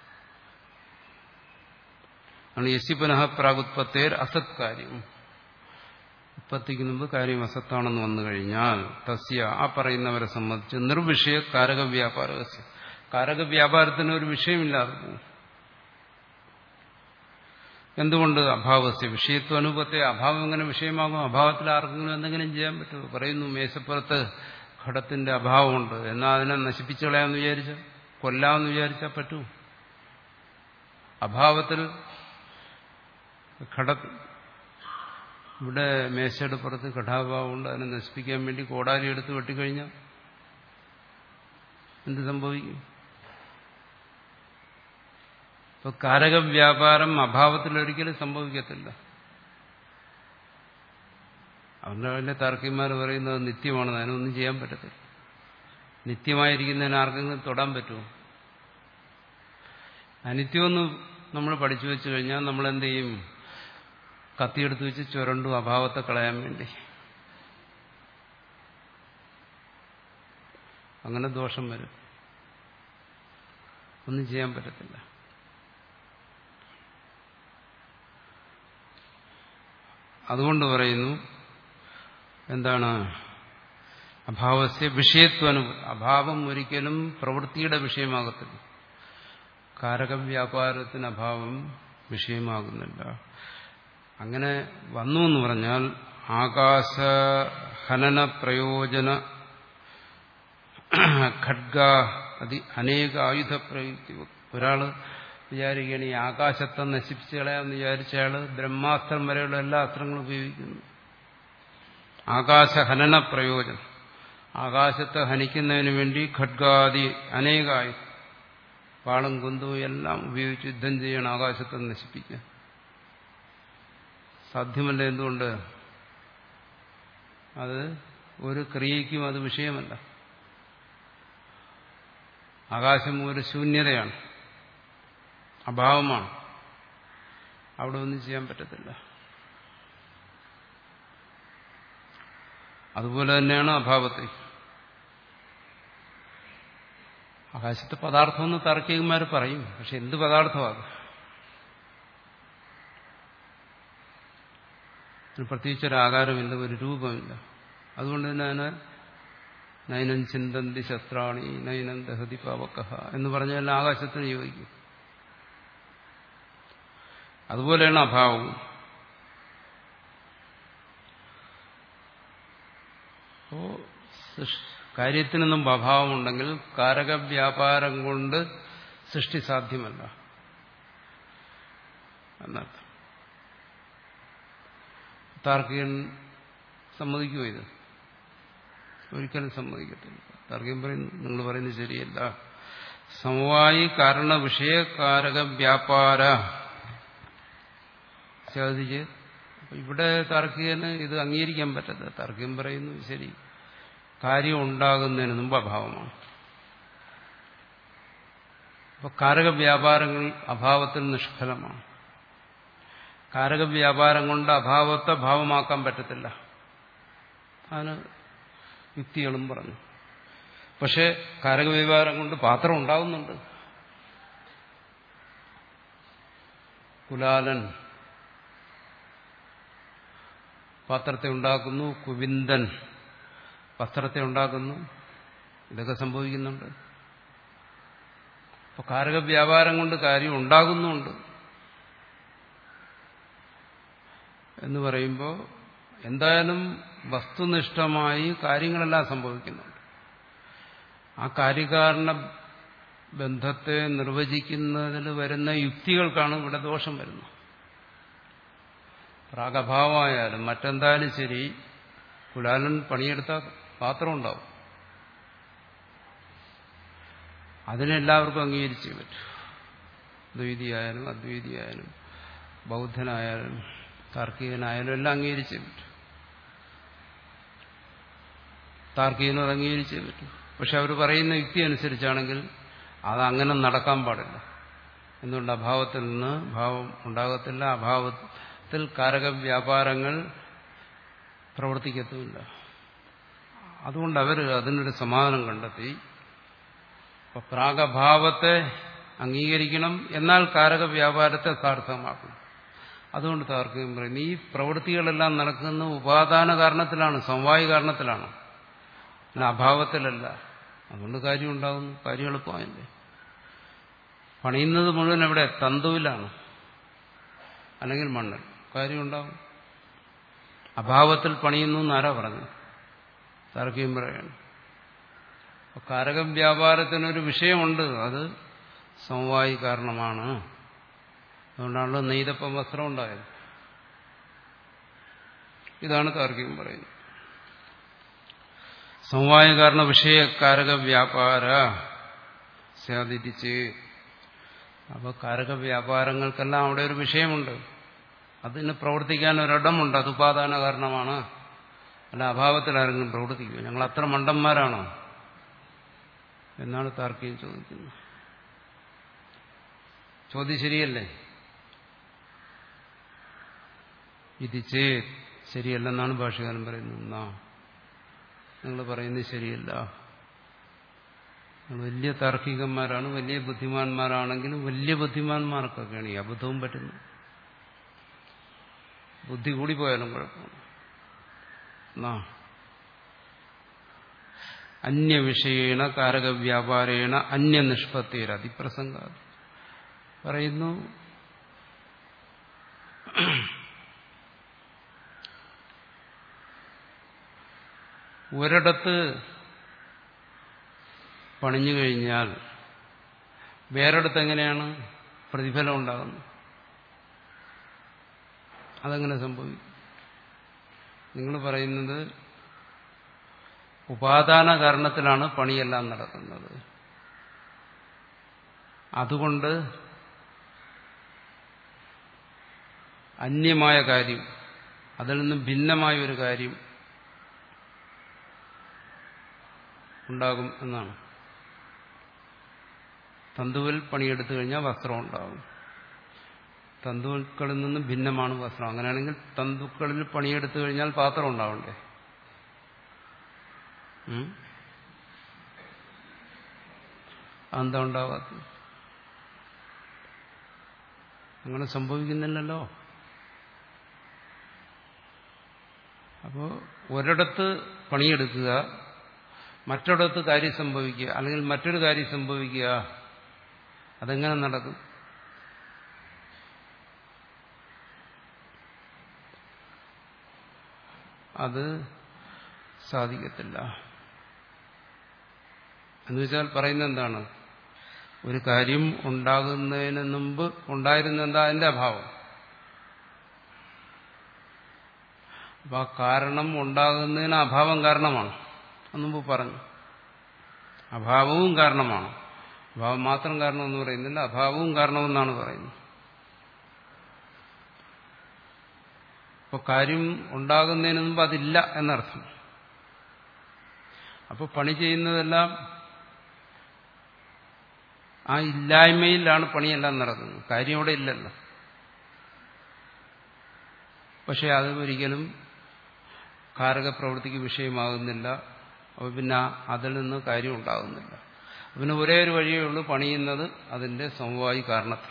Speaker 1: യസ്യ പുനഃ പ്രാഗുത്പത്തേർ അസത് കാര്യം, ഉത്പത്തിക്ക് മുമ്പ് കാര്യം അസത്താണെന്ന് വന്നു കഴിഞ്ഞാൽ തസ്യ, ആ പറയുന്നവരെ സംബന്ധിച്ച് നിർവിഷയ കാരക വ്യാപാര, കാരക വ്യാപാരത്തിന് ഒരു വിഷയമില്ലാതെ പോകും. എന്തുകൊണ്ട്? അഭാവസ്യ വിഷയത്വ അനുഭവത്തെ. അഭാവം എങ്ങനെ വിഷയമാകും? അഭാവത്തിൽ ആർക്കെങ്കിലും എന്തെങ്കിലും ചെയ്യാൻ പറ്റുമോ? പറയുന്നു, മേശപ്പുറത്ത് ഘടത്തിന്റെ അഭാവമുണ്ട്, എന്നാൽ അതിനെ നശിപ്പിച്ചു കളയാമെന്ന് വിചാരിച്ചാൽ, കൊല്ലാമെന്ന് വിചാരിച്ചാൽ പറ്റൂ? അഭാവത്തിൽ ഘട ഇവിടെ മേശയുടെ പുറത്ത് ഘടാഭാവമുണ്ട്, അതിനെ നശിപ്പിക്കാൻ വേണ്ടി കോടാലി എടുത്ത് വെട്ടിക്കഴിഞ്ഞാൽ എന്ത് സംഭവിക്കും? ഇപ്പൊ കാരക വ്യാപാരം അഭാവത്തിലൊരിക്കലും സംഭവിക്കത്തില്ല. അവരുടെ വലിയ താർക്കികന്മാർ പറയുന്നത് നിത്യമാണെന്ന്. അതിനൊന്നും ചെയ്യാൻ പറ്റത്തില്ല. നിത്യമായിരിക്കുന്നതിന് ആർക്കെങ്കിലും തൊടാൻ പറ്റുമോ? അനിത്യമെന്ന് നമ്മൾ പഠിച്ചു വെച്ചു കഴിഞ്ഞാൽ നമ്മൾ എന്ത് ചെയ്യും? കത്തിയെടുത്ത് വെച്ച് ചുരണ്ടു അഭാവത്തെ കളയാൻ വേണ്ടി. അങ്ങനെ ദോഷം വരും. ഒന്നും ചെയ്യാൻ പറ്റത്തില്ല. അതുകൊണ്ട് പറയുന്നു, എന്താണ്? അഭാവസ്യ വിഷയത്വനു, അഭാവം ഒരിക്കലും പ്രവൃത്തിയുടെ വിഷയമാകത്തില്ല. കാരക വ്യാപാരത്തിന് അഭാവം വിഷയമാകുന്നില്ല. അങ്ങനെ വന്നു എന്ന് പറഞ്ഞാൽ ആകാശഹനന പ്രയോജന ഖഡ്ഗ അതി അനേക ആയുധ പ്രയുക്തി. ഒരാള് വിചാരിക്കുകയാണ് ഈ ആകാശത്തെ നശിപ്പിച്ചു കളയാമെന്ന് വിചാരിച്ച അയാള് ബ്രഹ്മാസ്ത്രം വരെയുള്ള എല്ലാ അസ്ത്രങ്ങളും ഉപയോഗിക്കുന്നു. ആകാശഹനന പ്രയോജനം, ആകാശത്തെ ഹനിക്കുന്നതിന് വേണ്ടി ഖഡ്ഗാദി അനേക ആയുധം. വാളും കുന്തവും എല്ലാം ഉപയോഗിച്ച് യുദ്ധം ചെയ്യണം ആകാശത്തെ നശിപ്പിക്കാൻ. സാധ്യമല്ല. എന്തുകൊണ്ട്? അത് ഒരു ക്രിയയ്ക്കും അത് വിഷയമല്ല. ആകാശം ഒരു ശൂന്യതയാണ്, അഭാവമാണ്. അവിടെ ഒന്നും ചെയ്യാൻ പറ്റത്തില്ല. അതുപോലെ തന്നെയാണ് അഭാവത്തെ. ആകാശത്ത് പദാർത്ഥമെന്ന് താർക്കികന്മാർ പറയും. പക്ഷെ എന്ത് പദാർത്ഥമാണ്? പ്രത്യേകിച്ചൊരാകാരമില്ല, ഒരു രൂപമില്ല. അതുകൊണ്ട് തന്നെ അതിന് നൈനം ചിന്തന്തി ശസ്ത്രാണി നൈനം ദഹതി പാവക്കഹ എന്ന് പറഞ്ഞാൽ ആകാശത്തിന് യോജിക്കും. അതുപോലെയാണ് അഭാവവും. അപ്പോ കാര്യത്തിനൊന്നും അഭാവമുണ്ടെങ്കിൽ കാരകവ്യാപാരം കൊണ്ട് സൃഷ്ടി സാധ്യമല്ല എന്നർത്ഥം. താർക്കികൻ സമ്മതിക്കുമോ ഇത്? ഒരിക്കലും സമ്മതിക്കത്തില്ല. താർക്കികൻ പറയുന്നു, നിങ്ങൾ പറയുന്നത് ശരിയല്ല. സമവായി കാരണ വിഷയകാരക വ്യാപാര സാധിച്ച് ഇവിടെ താർക്കികന് ഇത് അംഗീകരിക്കാൻ പറ്റത്തില്ല. താർക്കികൻ പറയുന്നു ശരി, കാര്യം ഉണ്ടാകുന്നതിന് മുമ്പ് അഭാവമാണ്. അപ്പൊ കാരക വ്യാപാരങ്ങൾ അഭാവത്തിൽ നിഷ്ഫലമാണ്. കാരക വ്യാപാരം കൊണ്ട് അഭാവത്തെ ഭാവമാക്കാൻ പറ്റത്തില്ല. അതിന് യുക്തികളും പറഞ്ഞു. പക്ഷെ കാരക വ്യാപാരം കൊണ്ട് പാത്രം ഉണ്ടാകുന്നുണ്ട്. കുലാലൻ പാത്രത്തെ ഉണ്ടാക്കുന്നു, കുവിന്ദൻ വസ്ത്രത്തെ ഉണ്ടാക്കുന്നു. ഇതൊക്കെ സംഭവിക്കുന്നുണ്ട്. അപ്പൊ കാരക വ്യാപാരം കൊണ്ട് കാര്യം ഉണ്ടാകുന്നുണ്ട് എന്ന് പറയുമ്പോൾ എന്തായാലും വസ്തുനിഷ്ഠമായി കാര്യങ്ങളെല്ലാം സംഭവിക്കുന്നുണ്ട്. ആ കാര്യകാരണ ബന്ധത്തെ നിർവചിക്കുന്നതിൽ വരുന്ന യുക്തികൾക്കാണ് ഇവിടെ ദോഷം വരുന്നത്. പ്രാഗഭാവമായാലും മറ്റെന്തായാലും ശരി, കുലാലൻ പണിയെടുത്ത പാത്രം ഉണ്ടാവും. അതിനെല്ലാവർക്കും അംഗീകരിച്ചേ പറ്റൂ. ദ്വൈതിയായാലും അദ്വൈതിയായാലും ബൗദ്ധനായാലും താർക്കികനായാലും എല്ലാം അംഗീകരിച്ചേ പറ്റൂ. താർക്കികനും അത് അംഗീകരിച്ചേ പറ്റൂ. പക്ഷെ അവർ പറയുന്ന യുക്തി അനുസരിച്ചാണെങ്കിൽ അതങ്ങനെ നടക്കാൻ പാടില്ല. എന്തുകൊണ്ട്? അഭാവത്തിൽ നിന്ന് ഭാവം ഉണ്ടാകത്തില്ല. അഭാവത്തിൽ കാരക വ്യാപാരങ്ങൾ പ്രവർത്തിക്കത്തുമില്ല. അതുകൊണ്ട് അവർ അതിനൊരു സമാധാനം കണ്ടെത്തി. അപ്പൊ പ്രാഗഭാവത്തെ അംഗീകരിക്കണം, എന്നാൽ കാരക വ്യാപാരത്തെ സാർത്ഥകമാക്കണം. അതുകൊണ്ട് താർക്കികം പറയുന്നു, ഈ പ്രവൃത്തികളെല്ലാം നടക്കുന്ന ഉപാദാന കാരണത്തിലാണ്, സമവായി കാരണത്തിലാണ്, അല്ല അഭാവത്തിലല്ല. അതുകൊണ്ട് കാര്യം ഉണ്ടാകുന്നു. കാര്യം എളുപ്പമായില്ലേ? പണിയുന്നത് മുഴുവൻ എവിടെ? തന്തുവിലാണ്, അല്ലെങ്കിൽ മണ്ണിൽ. കാര്യം ഉണ്ടാകും. അഭാവത്തിൽ പണിയുന്നു എന്നാരാ പറഞ്ഞു? താർക്കികം പറയാണ്. കാരക വ്യാപാരത്തിനൊരു വിഷയമുണ്ട്, അത് സമവായി കാരണമാണ്. അതുകൊണ്ടാണല്ലോ നെയ്തപ്പം വസ്ത്രം ഉണ്ടായത്. ഇതാണ് താർക്കികം പറയുന്നത്. സമവായ കാരണ വിഷയകാരക വ്യാപാര സാധിച്ച്. അപ്പൊ കാരക വ്യാപാരങ്ങൾക്കെല്ലാം അവിടെ ഒരു വിഷയമുണ്ട്, അതിന് പ്രവർത്തിക്കാൻ ഒരിടമുണ്ട്. അത് ഉപാദാന കാരണമാണ്. അല്ല അഭാവത്തിൽ ആരെങ്കിലും പ്രവർത്തിക്കുക? ഞങ്ങൾ അത്ര മണ്ടന്മാരാണോ എന്നാണ് താർക്കികം ചോദിക്കുന്നത്. ചോദ്യം ശരിയല്ലേ? ഇത് ചേ ശരിയല്ലെന്നാണ് ഭാഷകാരൻ പറയുന്നത്. എന്നാ നിങ്ങൾ പറയുന്നത് ശരിയല്ല. വലിയ താർക്കികന്മാരാണ്, വലിയ ബുദ്ധിമാന്മാരാണെങ്കിലും വലിയ ബുദ്ധിമാന്മാർക്കൊക്കെയാണ് ഈ അബദ്ധവും പറ്റുന്നത്. ബുദ്ധി കൂടിപ്പോയാലും കുഴപ്പമാണ്. എന്നാ അന്യവിഷയേണ കാരക വ്യാപാരേണ അന്യനിഷ്പത്തിയിൽ അതിപ്രസംഗ പറയുന്നു. ഒരിടത്ത് പണിഞ്ഞു കഴിഞ്ഞാൽ വേറൊരിടത്ത് എങ്ങനെയാണ് പ്രതിഫലം ഉണ്ടാകുന്നത്? അതെങ്ങനെ സംഭവിക്കും? നിങ്ങൾ പറയുന്നത് ഉപാദാന കാരണത്തിലാണ് പണിയെല്ലാം നടക്കുന്നത്. അതുകൊണ്ട് അന്യമായ കാര്യം, അതിൽ നിന്നും ഭിന്നമായ ഒരു കാര്യം ഉണ്ടാകും എന്നാണ്. തന്തുവിൽ പണിയെടുത്തു കഴിഞ്ഞാൽ വസ്ത്രം ഉണ്ടാകും. തന്തുക്കളിൽ നിന്നും ഭിന്നമാണ് വസ്ത്രം. അങ്ങനെയാണെങ്കിൽ തന്തുക്കളിൽ പണിയെടുത്തു കഴിഞ്ഞാൽ പാത്രം ഉണ്ടാവണ്ടേ? അതെന്താ ഉണ്ടാവാത്തത്? അങ്ങനെ സംഭവിക്കുന്നില്ലല്ലോ. അപ്പോൾ ഒരിടത്ത് പണിയെടുക്കുക, മറ്റൊരിടത്ത് കാര്യം സംഭവിക്കുക, അല്ലെങ്കിൽ മറ്റൊരു കാര്യം സംഭവിക്കുക, അതെങ്ങനെ നടക്കും? അത് സാധിക്കത്തില്ല. എന്നുവെച്ചാൽ പറയുന്നത് എന്താണ്? ഒരു കാര്യം ഉണ്ടാകുന്നതിന് മുമ്പ് ഉണ്ടായിരുന്ന എന്താ? അതിന്റെ അഭാവം. അപ്പൊ ആ കാരണം ഉണ്ടാകുന്നതിന് അഭാവം കാരണമാണ്. മുമ്പ് പറഞ്ഞു, അഭാവവും കാരണമാണ്. അഭാവം മാത്രം കാരണമെന്ന് പറയുന്നില്ല, അഭാവവും കാരണമെന്നാണ് പറയുന്നത്. അപ്പൊ കാര്യം ഉണ്ടാകുന്നതിന് മുമ്പ് അതില്ല എന്നർത്ഥം. അപ്പൊ പണി ചെയ്യുന്നതെല്ലാം ആ ഇല്ലായ്മയിലാണ് പണിയെല്ലാം നടക്കുന്നത്. കാര്യം അവിടെ ഇല്ലല്ലോ. പക്ഷെ അത് ഒരിക്കലും കാരകപ്രവൃത്തിക്ക് വിഷയമാകുന്നില്ല. അപ്പോൾ പിന്നെ അതിൽ നിന്ന് കാര്യം ഉണ്ടാകുന്നില്ല. പിന്നെ ഒരേ ഒരു വഴിയേ ഉള്ളൂ, പണിയുന്നത് അതിന്റെ സമവായി കാരണത്തിൽ.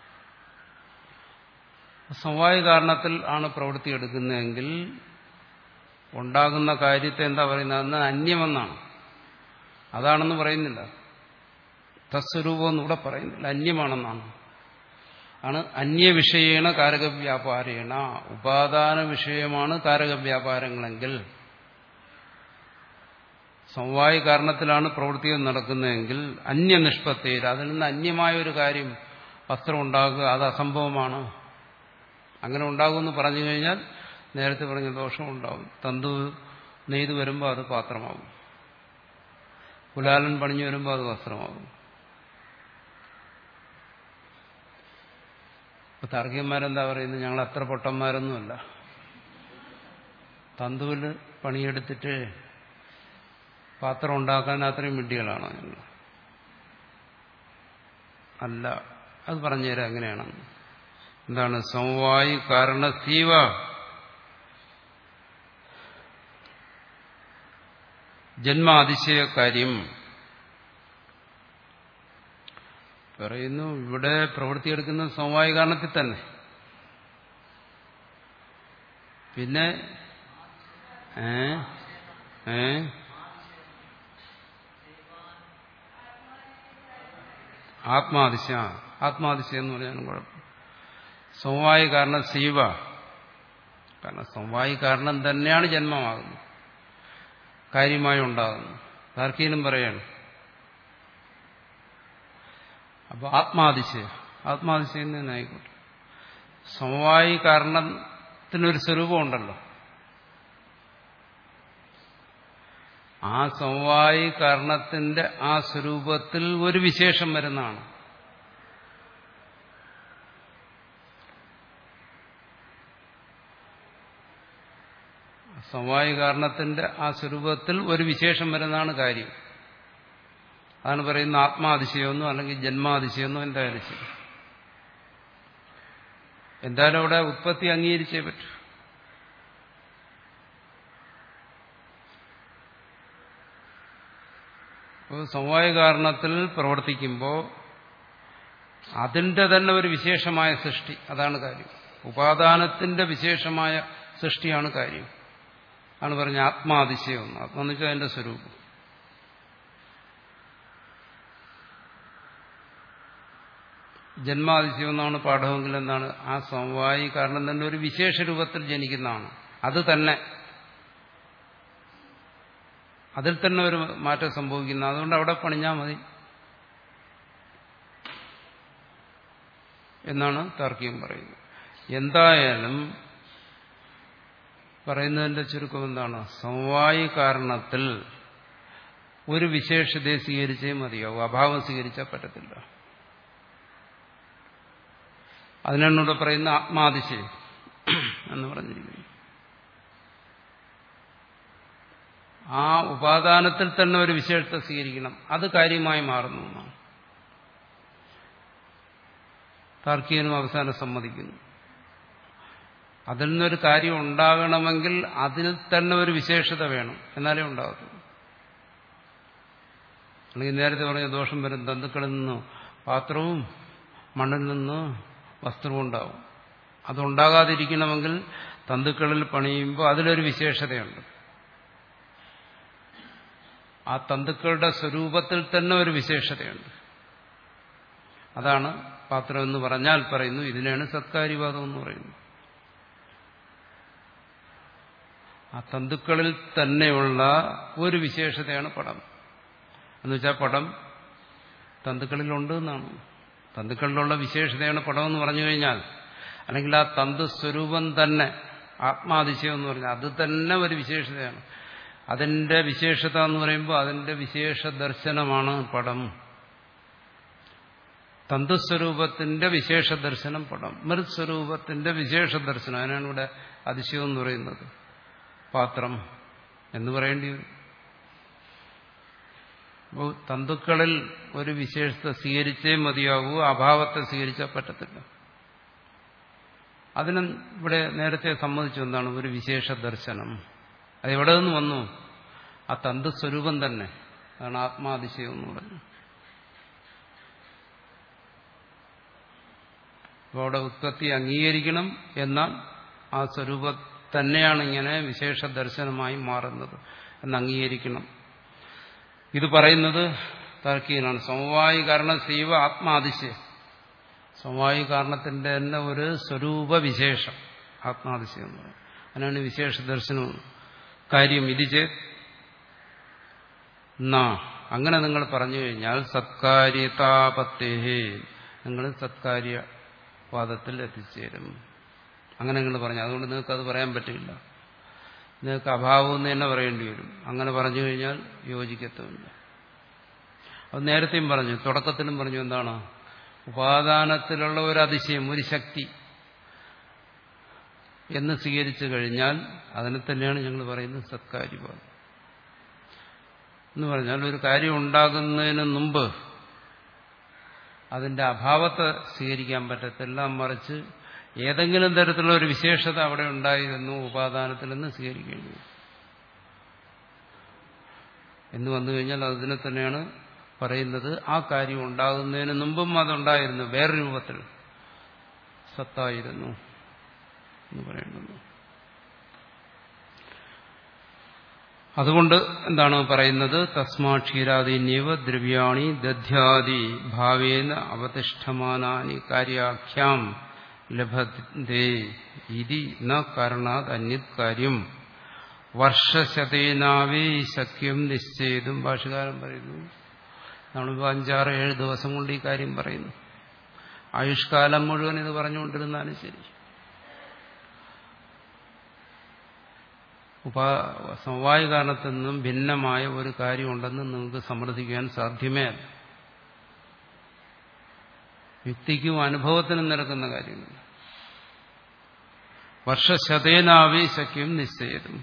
Speaker 1: സമവായി കാരണത്തിൽ ആണ് പ്രവൃത്തി എടുക്കുന്നതെങ്കിൽ ഉണ്ടാകുന്ന കാര്യത്തെ എന്താ പറയുന്നത്? അന്ന് അന്യമെന്നാണ്. അതാണെന്ന് പറയുന്നില്ല. തസ്വരൂപമെന്ന് ഇവിടെ പറയുന്നില്ല, അന്യമാണെന്നാണ്. ആണ് അന്യവിഷയേണ കാരകവ്യാപാരേണ. ഉപാദാന വിഷയമാണ് കാരകവ്യാപാരങ്ങളെങ്കിൽ, സമവായ കാരണത്തിലാണ് പ്രവൃത്തികൾ നടക്കുന്നതെങ്കിൽ അന്യനിഷ്പത്തേര്, അതിൽ നിന്ന് അന്യമായ ഒരു കാര്യം വസ്ത്രം ഉണ്ടാകുക, അത് അസംഭവമാണ്. അങ്ങനെ ഉണ്ടാകുമെന്ന് പറഞ്ഞു കഴിഞ്ഞാൽ നേരത്തെ പറഞ്ഞ ദോഷം ഉണ്ടാകും. തന്തു നെയ്ത് വരുമ്പോൾ അത് പാത്രമാകും, കുലാലൻ പണിഞ്ഞു വരുമ്പോൾ അത് വസ്ത്രമാകും. ഇപ്പൊ താർക്കികന്മാരെന്താ പറയുന്നത്? ഞങ്ങൾ അത്ര പൊട്ടന്മാരൊന്നുമല്ല. തന്തുവിൽ പണിയെടുത്തിട്ട് പാത്രം ഉണ്ടാക്കാൻ അത്രയും വിഡ്ഢികളാണോ ഞങ്ങൾ? അല്ല. അത് പറഞ്ഞുതരാം എങ്ങനെയാണെന്ന്. എന്താണ്? സമവായി കാരണസീവ ജന്മാതിശയ കാര്യം പറയുന്നു. ഇവിടെ പ്രവൃത്തിയെടുക്കുന്ന സമവായ കാരണത്തിൽ തന്നെ. പിന്നെ ഏ ഏ ആത്മാതിശയ ആത്മാതിശയം എന്ന് പറഞ്ഞാലും കുഴപ്പം. സമവായ കാരണം സീവ, കാരണം സമവായ കാരണം തന്നെയാണ് ജന്മമാകുന്നത്, കാര്യമായി ഉണ്ടാകുന്നു. താർക്കീനും പറയാണ്. അപ്പൊ ആത്മാതിശയം ആത്മാതിശയം തന്നെ ആയിക്കോട്ടെ. സമവായ കാരണത്തിനൊരു സ്വരൂപമുണ്ടല്ലോ. ആ സമവായ കാരണത്തിന്റെ ആ സ്വരൂപത്തിൽ ഒരു വിശേഷം വരുന്നതാണ്. സമവായ കാരണത്തിന്റെ ആ സ്വരൂപത്തിൽ ഒരു വിശേഷം വരുന്നതാണ് കാര്യം. അതാണ് പറയുന്ന ആത്മാതിശയമൊന്നും അല്ലെങ്കിൽ ജന്മാതിശയമൊന്നും എന്തായാലും ശരി. എന്തായാലും അവിടെ ഉത്പത്തി അംഗീകരിച്ചേ പറ്റൂ. അപ്പോൾ സമവായ കാരണത്തിൽ പ്രവർത്തിക്കുമ്പോൾ അതിന്റെ തന്നെ ഒരു വിശേഷമായ സൃഷ്ടി, അതാണ് കാര്യം. ഉപാദാനത്തിന്റെ വിശേഷമായ സൃഷ്ടിയാണ് കാര്യം. ആണ് പറഞ്ഞ ആത്മാതിശയം. ആത്മാന്ന് വെച്ചാൽ അതിന്റെ സ്വരൂപം. ജന്മാതിശയം എന്നാണ് പാഠമെങ്കിൽ എന്താണ്? ആ സമവായി കാരണം തന്നെ ഒരു വിശേഷ രൂപത്തിൽ ജനിക്കുന്നതാണ്. അത് തന്നെ അതിൽ തന്നെ ഒരു മാറ്റം സംഭവിക്കുന്നു. അതുകൊണ്ട് അവിടെ പണിഞ്ഞാൽ മതി എന്നാണ് താർക്കികം പറയുന്നത്. എന്തായാലും പറയുന്നതിന്റെ ചുരുക്കം എന്താണ്? സമവായി കാരണത്തിൽ ഒരു വിശേഷതയെ സ്വീകരിച്ചേ മതിയാവും, അഭാവം സ്വീകരിച്ചാൽ പറ്റത്തില്ല. അതിനാണ് ഇവിടെ പറയുന്ന ആത്മാതിശയം എന്ന് പറഞ്ഞിരിക്കുന്നു. ആ ഉപാദാനത്തിൽ തന്നെ ഒരു വിശേഷത്തെ സ്വീകരിക്കണം, അത് കാര്യമായി മാറുന്നു എന്നാണ്. താർക്കികനും അവസാനം സമ്മതിക്കുന്നു. അതിൽ നിന്നൊരു കാര്യം ഉണ്ടാകണമെങ്കിൽ അതിൽ തന്നെ ഒരു വിശേഷത വേണം, എന്നാലേ ഉണ്ടാകത്തുള്ളൂ. അല്ലെങ്കിൽ നേരത്തെ പറഞ്ഞ ദോഷം വരും, തന്തുക്കളിൽ നിന്ന് പാത്രവും മണ്ണിൽ നിന്ന് വസ്ത്രവും ഉണ്ടാവും. അതുണ്ടാകാതിരിക്കണമെങ്കിൽ തന്തുക്കളിൽ പണിയുമ്പോൾ അതിലൊരു വിശേഷതയുണ്ട്. ആ തന്തുക്കളുടെ സ്വരൂപത്തിൽ തന്നെ ഒരു വിശേഷതയുണ്ട്. അതാണ് പാത്രം എന്ന് പറഞ്ഞാൽ പറയുന്നു, ഇതിനാണ് സത്കാര്യവാദം എന്ന് പറയുന്നത്. ആ തന്തുക്കളിൽ തന്നെയുള്ള ഒരു വിശേഷതയാണ് പടം. എന്നുവെച്ചാൽ പടം തന്തുക്കളിലുണ്ട് എന്നാണ്. തന്തുക്കളിലുള്ള വിശേഷതയാണ് പടം എന്ന് പറഞ്ഞു കഴിഞ്ഞാൽ, അല്ലെങ്കിൽ ആ തന്തു സ്വരൂപം തന്നെ ആത്മാതിശയം എന്ന് പറഞ്ഞാൽ അത് തന്നെ ഒരു വിശേഷതയാണ്. അതിന്റെ വിശേഷത എന്ന് പറയുമ്പോൾ അതിന്റെ വിശേഷ ദർശനമാണ് പടം. തന്തുസ്വരൂപത്തിന്റെ വിശേഷ ദർശനം പടം, മൃത് സ്വരൂപത്തിന്റെ വിശേഷ ദർശനം. അതിനാണ് ഇവിടെ അതിശയം എന്ന് പറയുന്നത്. പാത്രം എന്ന് പറയേണ്ടി വരും. അപ്പോൾ തന്തുക്കളിൽ ഒരു വിശേഷത സ്വീകരിച്ചേ മതിയാകൂ, അഭാവത്തെ സ്വീകരിച്ചാൽ പറ്റത്തില്ല. അതിന് ഇവിടെ നേരത്തെ സമ്മതിച്ചു എന്താണ് ഒരു വിശേഷ ദർശനം. അതെവിടെ നിന്ന് വന്നു? ആ തന്തുസ്വരൂപം തന്നെ. അതാണ് ആത്മാതിശയം എന്ന് പറഞ്ഞു. അപ്പോൾ അവിടെ ഉത്പത്തി അംഗീകരിക്കണം, എന്നാൽ ആ സ്വരൂപം തന്നെയാണ് ഇങ്ങനെ വിശേഷ ദർശനമായി മാറുന്നത് എന്ന് അംഗീകരിക്കണം. ഇത് പറയുന്നത് താർക്കികനാണ്. സമവായി കാരണ സീവ ആത്മാതിശയം. സമവായി കാരണത്തിന്റെ തന്നെ ഒരു സ്വരൂപ വിശേഷം ആത്മാതിശയം എന്ന് പറയും. അതിനാണ് വിശേഷ ദർശനം. കാര്യം ഇത് ചെയ്ത് എന്നാ അങ്ങനെ നിങ്ങൾ പറഞ്ഞു കഴിഞ്ഞാൽ സത്കാര്യതാപത്തേഹേ, നിങ്ങൾ സത്കാര്യവാദത്തിൽ എത്തിച്ചേരും. അങ്ങനെ നിങ്ങൾ പറഞ്ഞു. അതുകൊണ്ട് നിങ്ങൾക്ക് അത് പറയാൻ പറ്റില്ല. നിങ്ങൾക്ക് അഭാവം എന്ന് തന്നെ പറയേണ്ടി വരും. അങ്ങനെ പറഞ്ഞു കഴിഞ്ഞാൽ യോജിക്കത്തുമില്ല. അത് നേരത്തെയും പറഞ്ഞു, തുടക്കത്തിലും പറഞ്ഞു. എന്താണ്? ഉപാദാനത്തിലുള്ള ഒരു അതിശയം, ഒരു ശക്തി എന്ന് സ്വീകരിച്ചു കഴിഞ്ഞാൽ അതിനെ തന്നെയാണ് ഞങ്ങൾ പറയുന്നത് സത്കാര്യവാദം എന്ന് പറഞ്ഞാൽ. ഒരു കാര്യം ഉണ്ടാകുന്നതിന് മുമ്പ് അതിന്റെ അഭാവത്തെ സ്വീകരിക്കാൻ പറ്റത്തില്ല, മറിച്ച് ഏതെങ്കിലും തരത്തിലുള്ള ഒരു വിശേഷത അവിടെ ഉണ്ടായിരുന്നു ഉപാദാനത്തിൽ നിന്ന് സ്വീകരിക്കേണ്ടി വരും. എന്ന് വന്നു കഴിഞ്ഞാൽ അതിനെ തന്നെയാണ് പറയുന്നത് ആ കാര്യം ഉണ്ടാകുന്നതിന് മുമ്പും അതുണ്ടായിരുന്നു, വേറെ രൂപത്തിൽ സത്തായിരുന്നു എന്ന് പറയുന്നത്. അതുകൊണ്ട് എന്താണ് പറയുന്നത്? തസ്മാ ക്ഷീരാദീന്യവ ദ്രവ്യാണി ദധ്യാദി ഭാവേന അവതിഷ്ഠമാനാനി കാര്യാഖ്യാം ലഭന്തേ ഇതി ന കാരണാത് അന്യത് കാര്യം വർഷശതേനാവേ ശക്യം നിശ്ചയിതും. ഭാഷകാരൻ പറയുന്നു, നമ്മളിപ്പോൾ അഞ്ചാറ് ഏഴ് ദിവസം കൊണ്ട് ഈ കാര്യം പറയുന്നു. ആയുഷ്കാലം മുഴുവൻ ഇത് പറഞ്ഞുകൊണ്ടിരുന്നാലും ശരി, ഉപാ സമവായ കാരണത്തിൽ നിന്നും ഭിന്നമായ ഒരു കാര്യമുണ്ടെന്ന് നിങ്ങൾക്ക് സമ്മർദ്ദിക്കാൻ സാധ്യമേ അല്ല. യുക്തിക്കും അനുഭവത്തിനും നിരക്കുന്ന കാര്യമില്ല. വർഷശതേനാവേ ശക്യം നിശ്ചയിതും.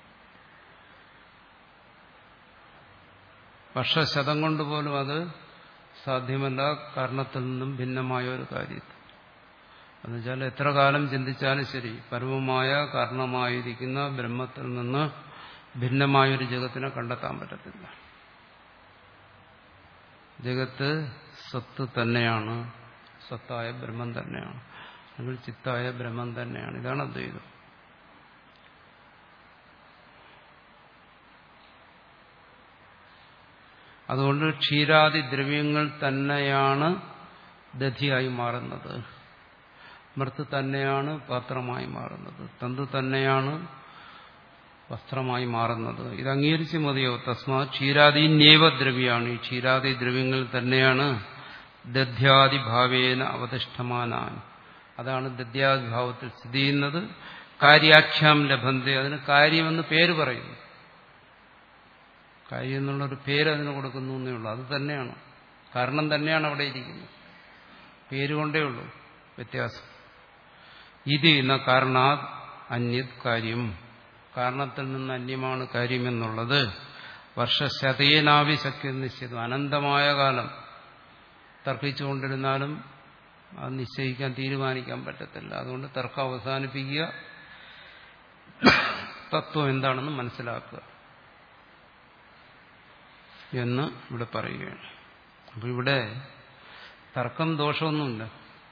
Speaker 1: വർഷശതം കൊണ്ട് പോലും അത് സാധ്യമല്ല കാരണത്തിൽ നിന്നും ഭിന്നമായ ഒരു കാര്യത്തിൽ. എന്നുവെച്ചാൽ എത്ര കാലം ചിന്തിച്ചാലും ശരി, പരമമായ കാരണമായിരിക്കുന്ന ബ്രഹ്മത്തിൽ നിന്ന് ഭിന്നമായൊരു ജഗത്തിനെ കണ്ടെത്താൻ പറ്റത്തില്ല. ജഗത്ത് സത്ത് തന്നെയാണ്, സത്തായ ബ്രഹ്മം തന്നെയാണ്, അല്ലെങ്കിൽ ചിത്തായ ബ്രഹ്മം തന്നെയാണ്. ഇതാണ് അദ്വൈതം. അതുകൊണ്ട് ക്ഷീരാദി ദ്രവ്യങ്ങൾ തന്നെയാണ് ദധിയായി മാറുന്നത്, മൃത്ത് തന്നെയാണ് പാത്രമായി മാറുന്നത്, തന്തു തന്നെയാണ് വസ്ത്രമായി മാറുന്നത്. ഇത് അംഗീകരിച്ച് മതിയോ? തസ്മാ ക്ഷീരാദീന്യേവ ദ്രവ്യാണ്. ഈ ക്ഷീരാദി ദ്രവ്യങ്ങൾ തന്നെയാണ് ദധ്യാദിഭാവേന അവതിഷ്ഠമാനാൻ. അതാണ് ദധ്യാദിഭാവത്തിൽ സ്ഥിതി ചെയ്യുന്നത്. കാര്യാഖ്യാം ലഭന്തേ, അതിന് കാര്യമെന്ന് പേര് പറയുന്നു. കാര്യം എന്നുള്ളൊരു പേര് അതിന് കൊടുക്കുന്നു എന്നേ ഉള്ളൂ. അത് തന്നെയാണ്, കാരണം തന്നെയാണ് അവിടെ ഇരിക്കുന്നത്. പേരുകൊണ്ടേ ഉള്ളൂ വ്യത്യാസം. ഇത് എന്ന കാരണാത് അന്യത് കാര്യം, കാരണത്തിൽ നിന്ന് അന്യമാണ് കാര്യമെന്നുള്ളത് വർഷശതേനാവിശക്തി നിശ്ചിതം, അനന്തമായ കാലം തർക്കിച്ചുകൊണ്ടിരുന്നാലും അത് നിശ്ചയിക്കാൻ തീരുമാനിക്കാൻ പറ്റത്തില്ല. അതുകൊണ്ട് തർക്കം അവസാനിപ്പിക്കുക, തത്വം എന്താണെന്ന് മനസ്സിലാക്കുക എന്ന് ഇവിടെ പറയുകയാണ്. അപ്പൊ ഇവിടെ തർക്കം ദോഷമൊന്നുമില്ല.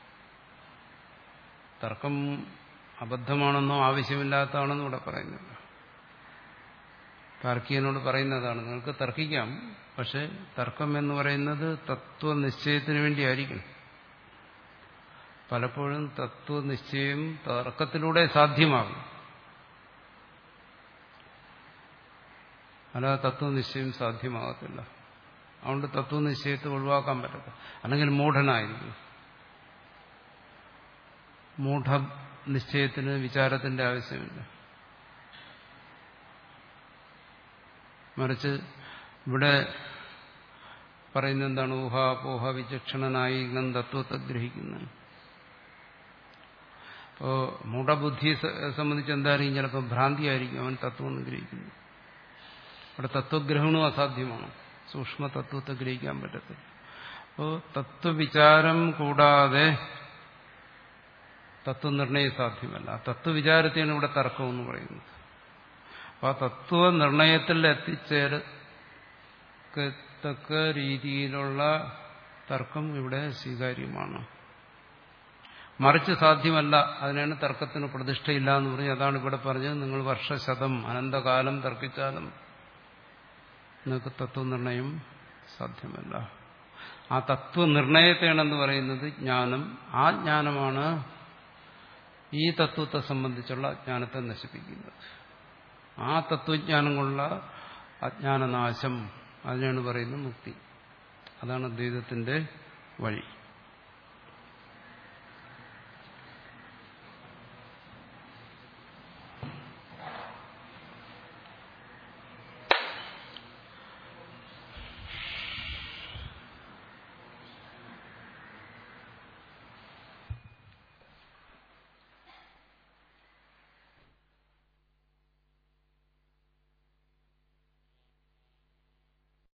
Speaker 1: തർക്കം അബദ്ധമാണെന്നോ ആവശ്യമില്ലാത്തതാണെന്നോ ഇവിടെ പറയുന്നില്ല. താർക്കികനോട് പറയുന്നതാണ്, നിങ്ങൾക്ക് തർക്കിക്കാം, പക്ഷെ തർക്കം എന്ന് പറയുന്നത് തത്വനിശ്ചയത്തിന് വേണ്ടിയായിരിക്കണം. പലപ്പോഴും തത്വനിശ്ചയം തർക്കത്തിലൂടെ സാധ്യമാകും, അല്ലാതെ തത്വനിശ്ചയം സാധ്യമാകത്തില്ല. അതുകൊണ്ട് തത്വനിശ്ചയത്തെ ഒഴിവാക്കാൻ പറ്റത്തില്ല. അല്ലെങ്കിൽ മൂഢനായിരിക്കും. മൂഢ നിശ്ചയത്തിന് വിചാരത്തിന്റെ ആവശ്യമില്ല. മറിച്ച് ഇവിടെ പറയുന്ന എന്താണ്? ഊഹാപോഹ വിചക്ഷണനായി ഇങ്ങനെ തത്വത്തെ ഗ്രഹിക്കുന്നത്. അപ്പോ മൂഢബുദ്ധിയെ സംബന്ധിച്ച് എന്തായിരിക്കും? ചിലപ്പോൾ ഭ്രാന്തിയായിരിക്കും അവൻ തത്വം ഗ്രഹിക്കുന്നു. അവിടെ തത്വഗ്രഹണവും അസാധ്യമാണ്. സൂക്ഷ്മ തത്വത്തെ ഗ്രഹിക്കാൻ പറ്റത്തില്ല. അപ്പോൾ തത്വവിചാരം കൂടാതെ തത്വനിർണയം സാധ്യമല്ല. ആ തത്വവിചാരത്തെയാണ് ഇവിടെ തർക്കം എന്ന് പറയുന്നത്. അപ്പോൾ ആ തത്വനിർണയത്തിൽ എത്തിച്ചേരത്തക്ക രീതിയിലുള്ള തർക്കം ഇവിടെ സ്വീകാര്യമാണ്. മറിച്ച് സാധ്യമല്ല, അതിനാണ് തർക്കത്തിന് പ്രതിഷ്ഠയില്ല എന്ന് പറഞ്ഞ്. അതാണ് ഇവിടെ പറഞ്ഞത്, നിങ്ങൾ വർഷശതം അനന്തകാലം തർക്കിച്ചാലും നിങ്ങൾക്ക് തത്വനിർണയം സാധ്യമല്ല. ആ തത്വനിർണയത്തെയാണെന്ന് പറയുന്നത് ജ്ഞാനം. ആ ജ്ഞാനമാണ് ഈ തത്വത്തെ സംബന്ധിച്ചുള്ള അജ്ഞാനത്തെ നശിപ്പിക്കുന്നത്. ആ തത്വജ്ഞാനം കൊണ്ടുള്ള അജ്ഞാനനാശം, അതിനാണ് പറയുന്നത് മുക്തി. അതാണ് അദ്വൈതത്തിന്റെ വഴി.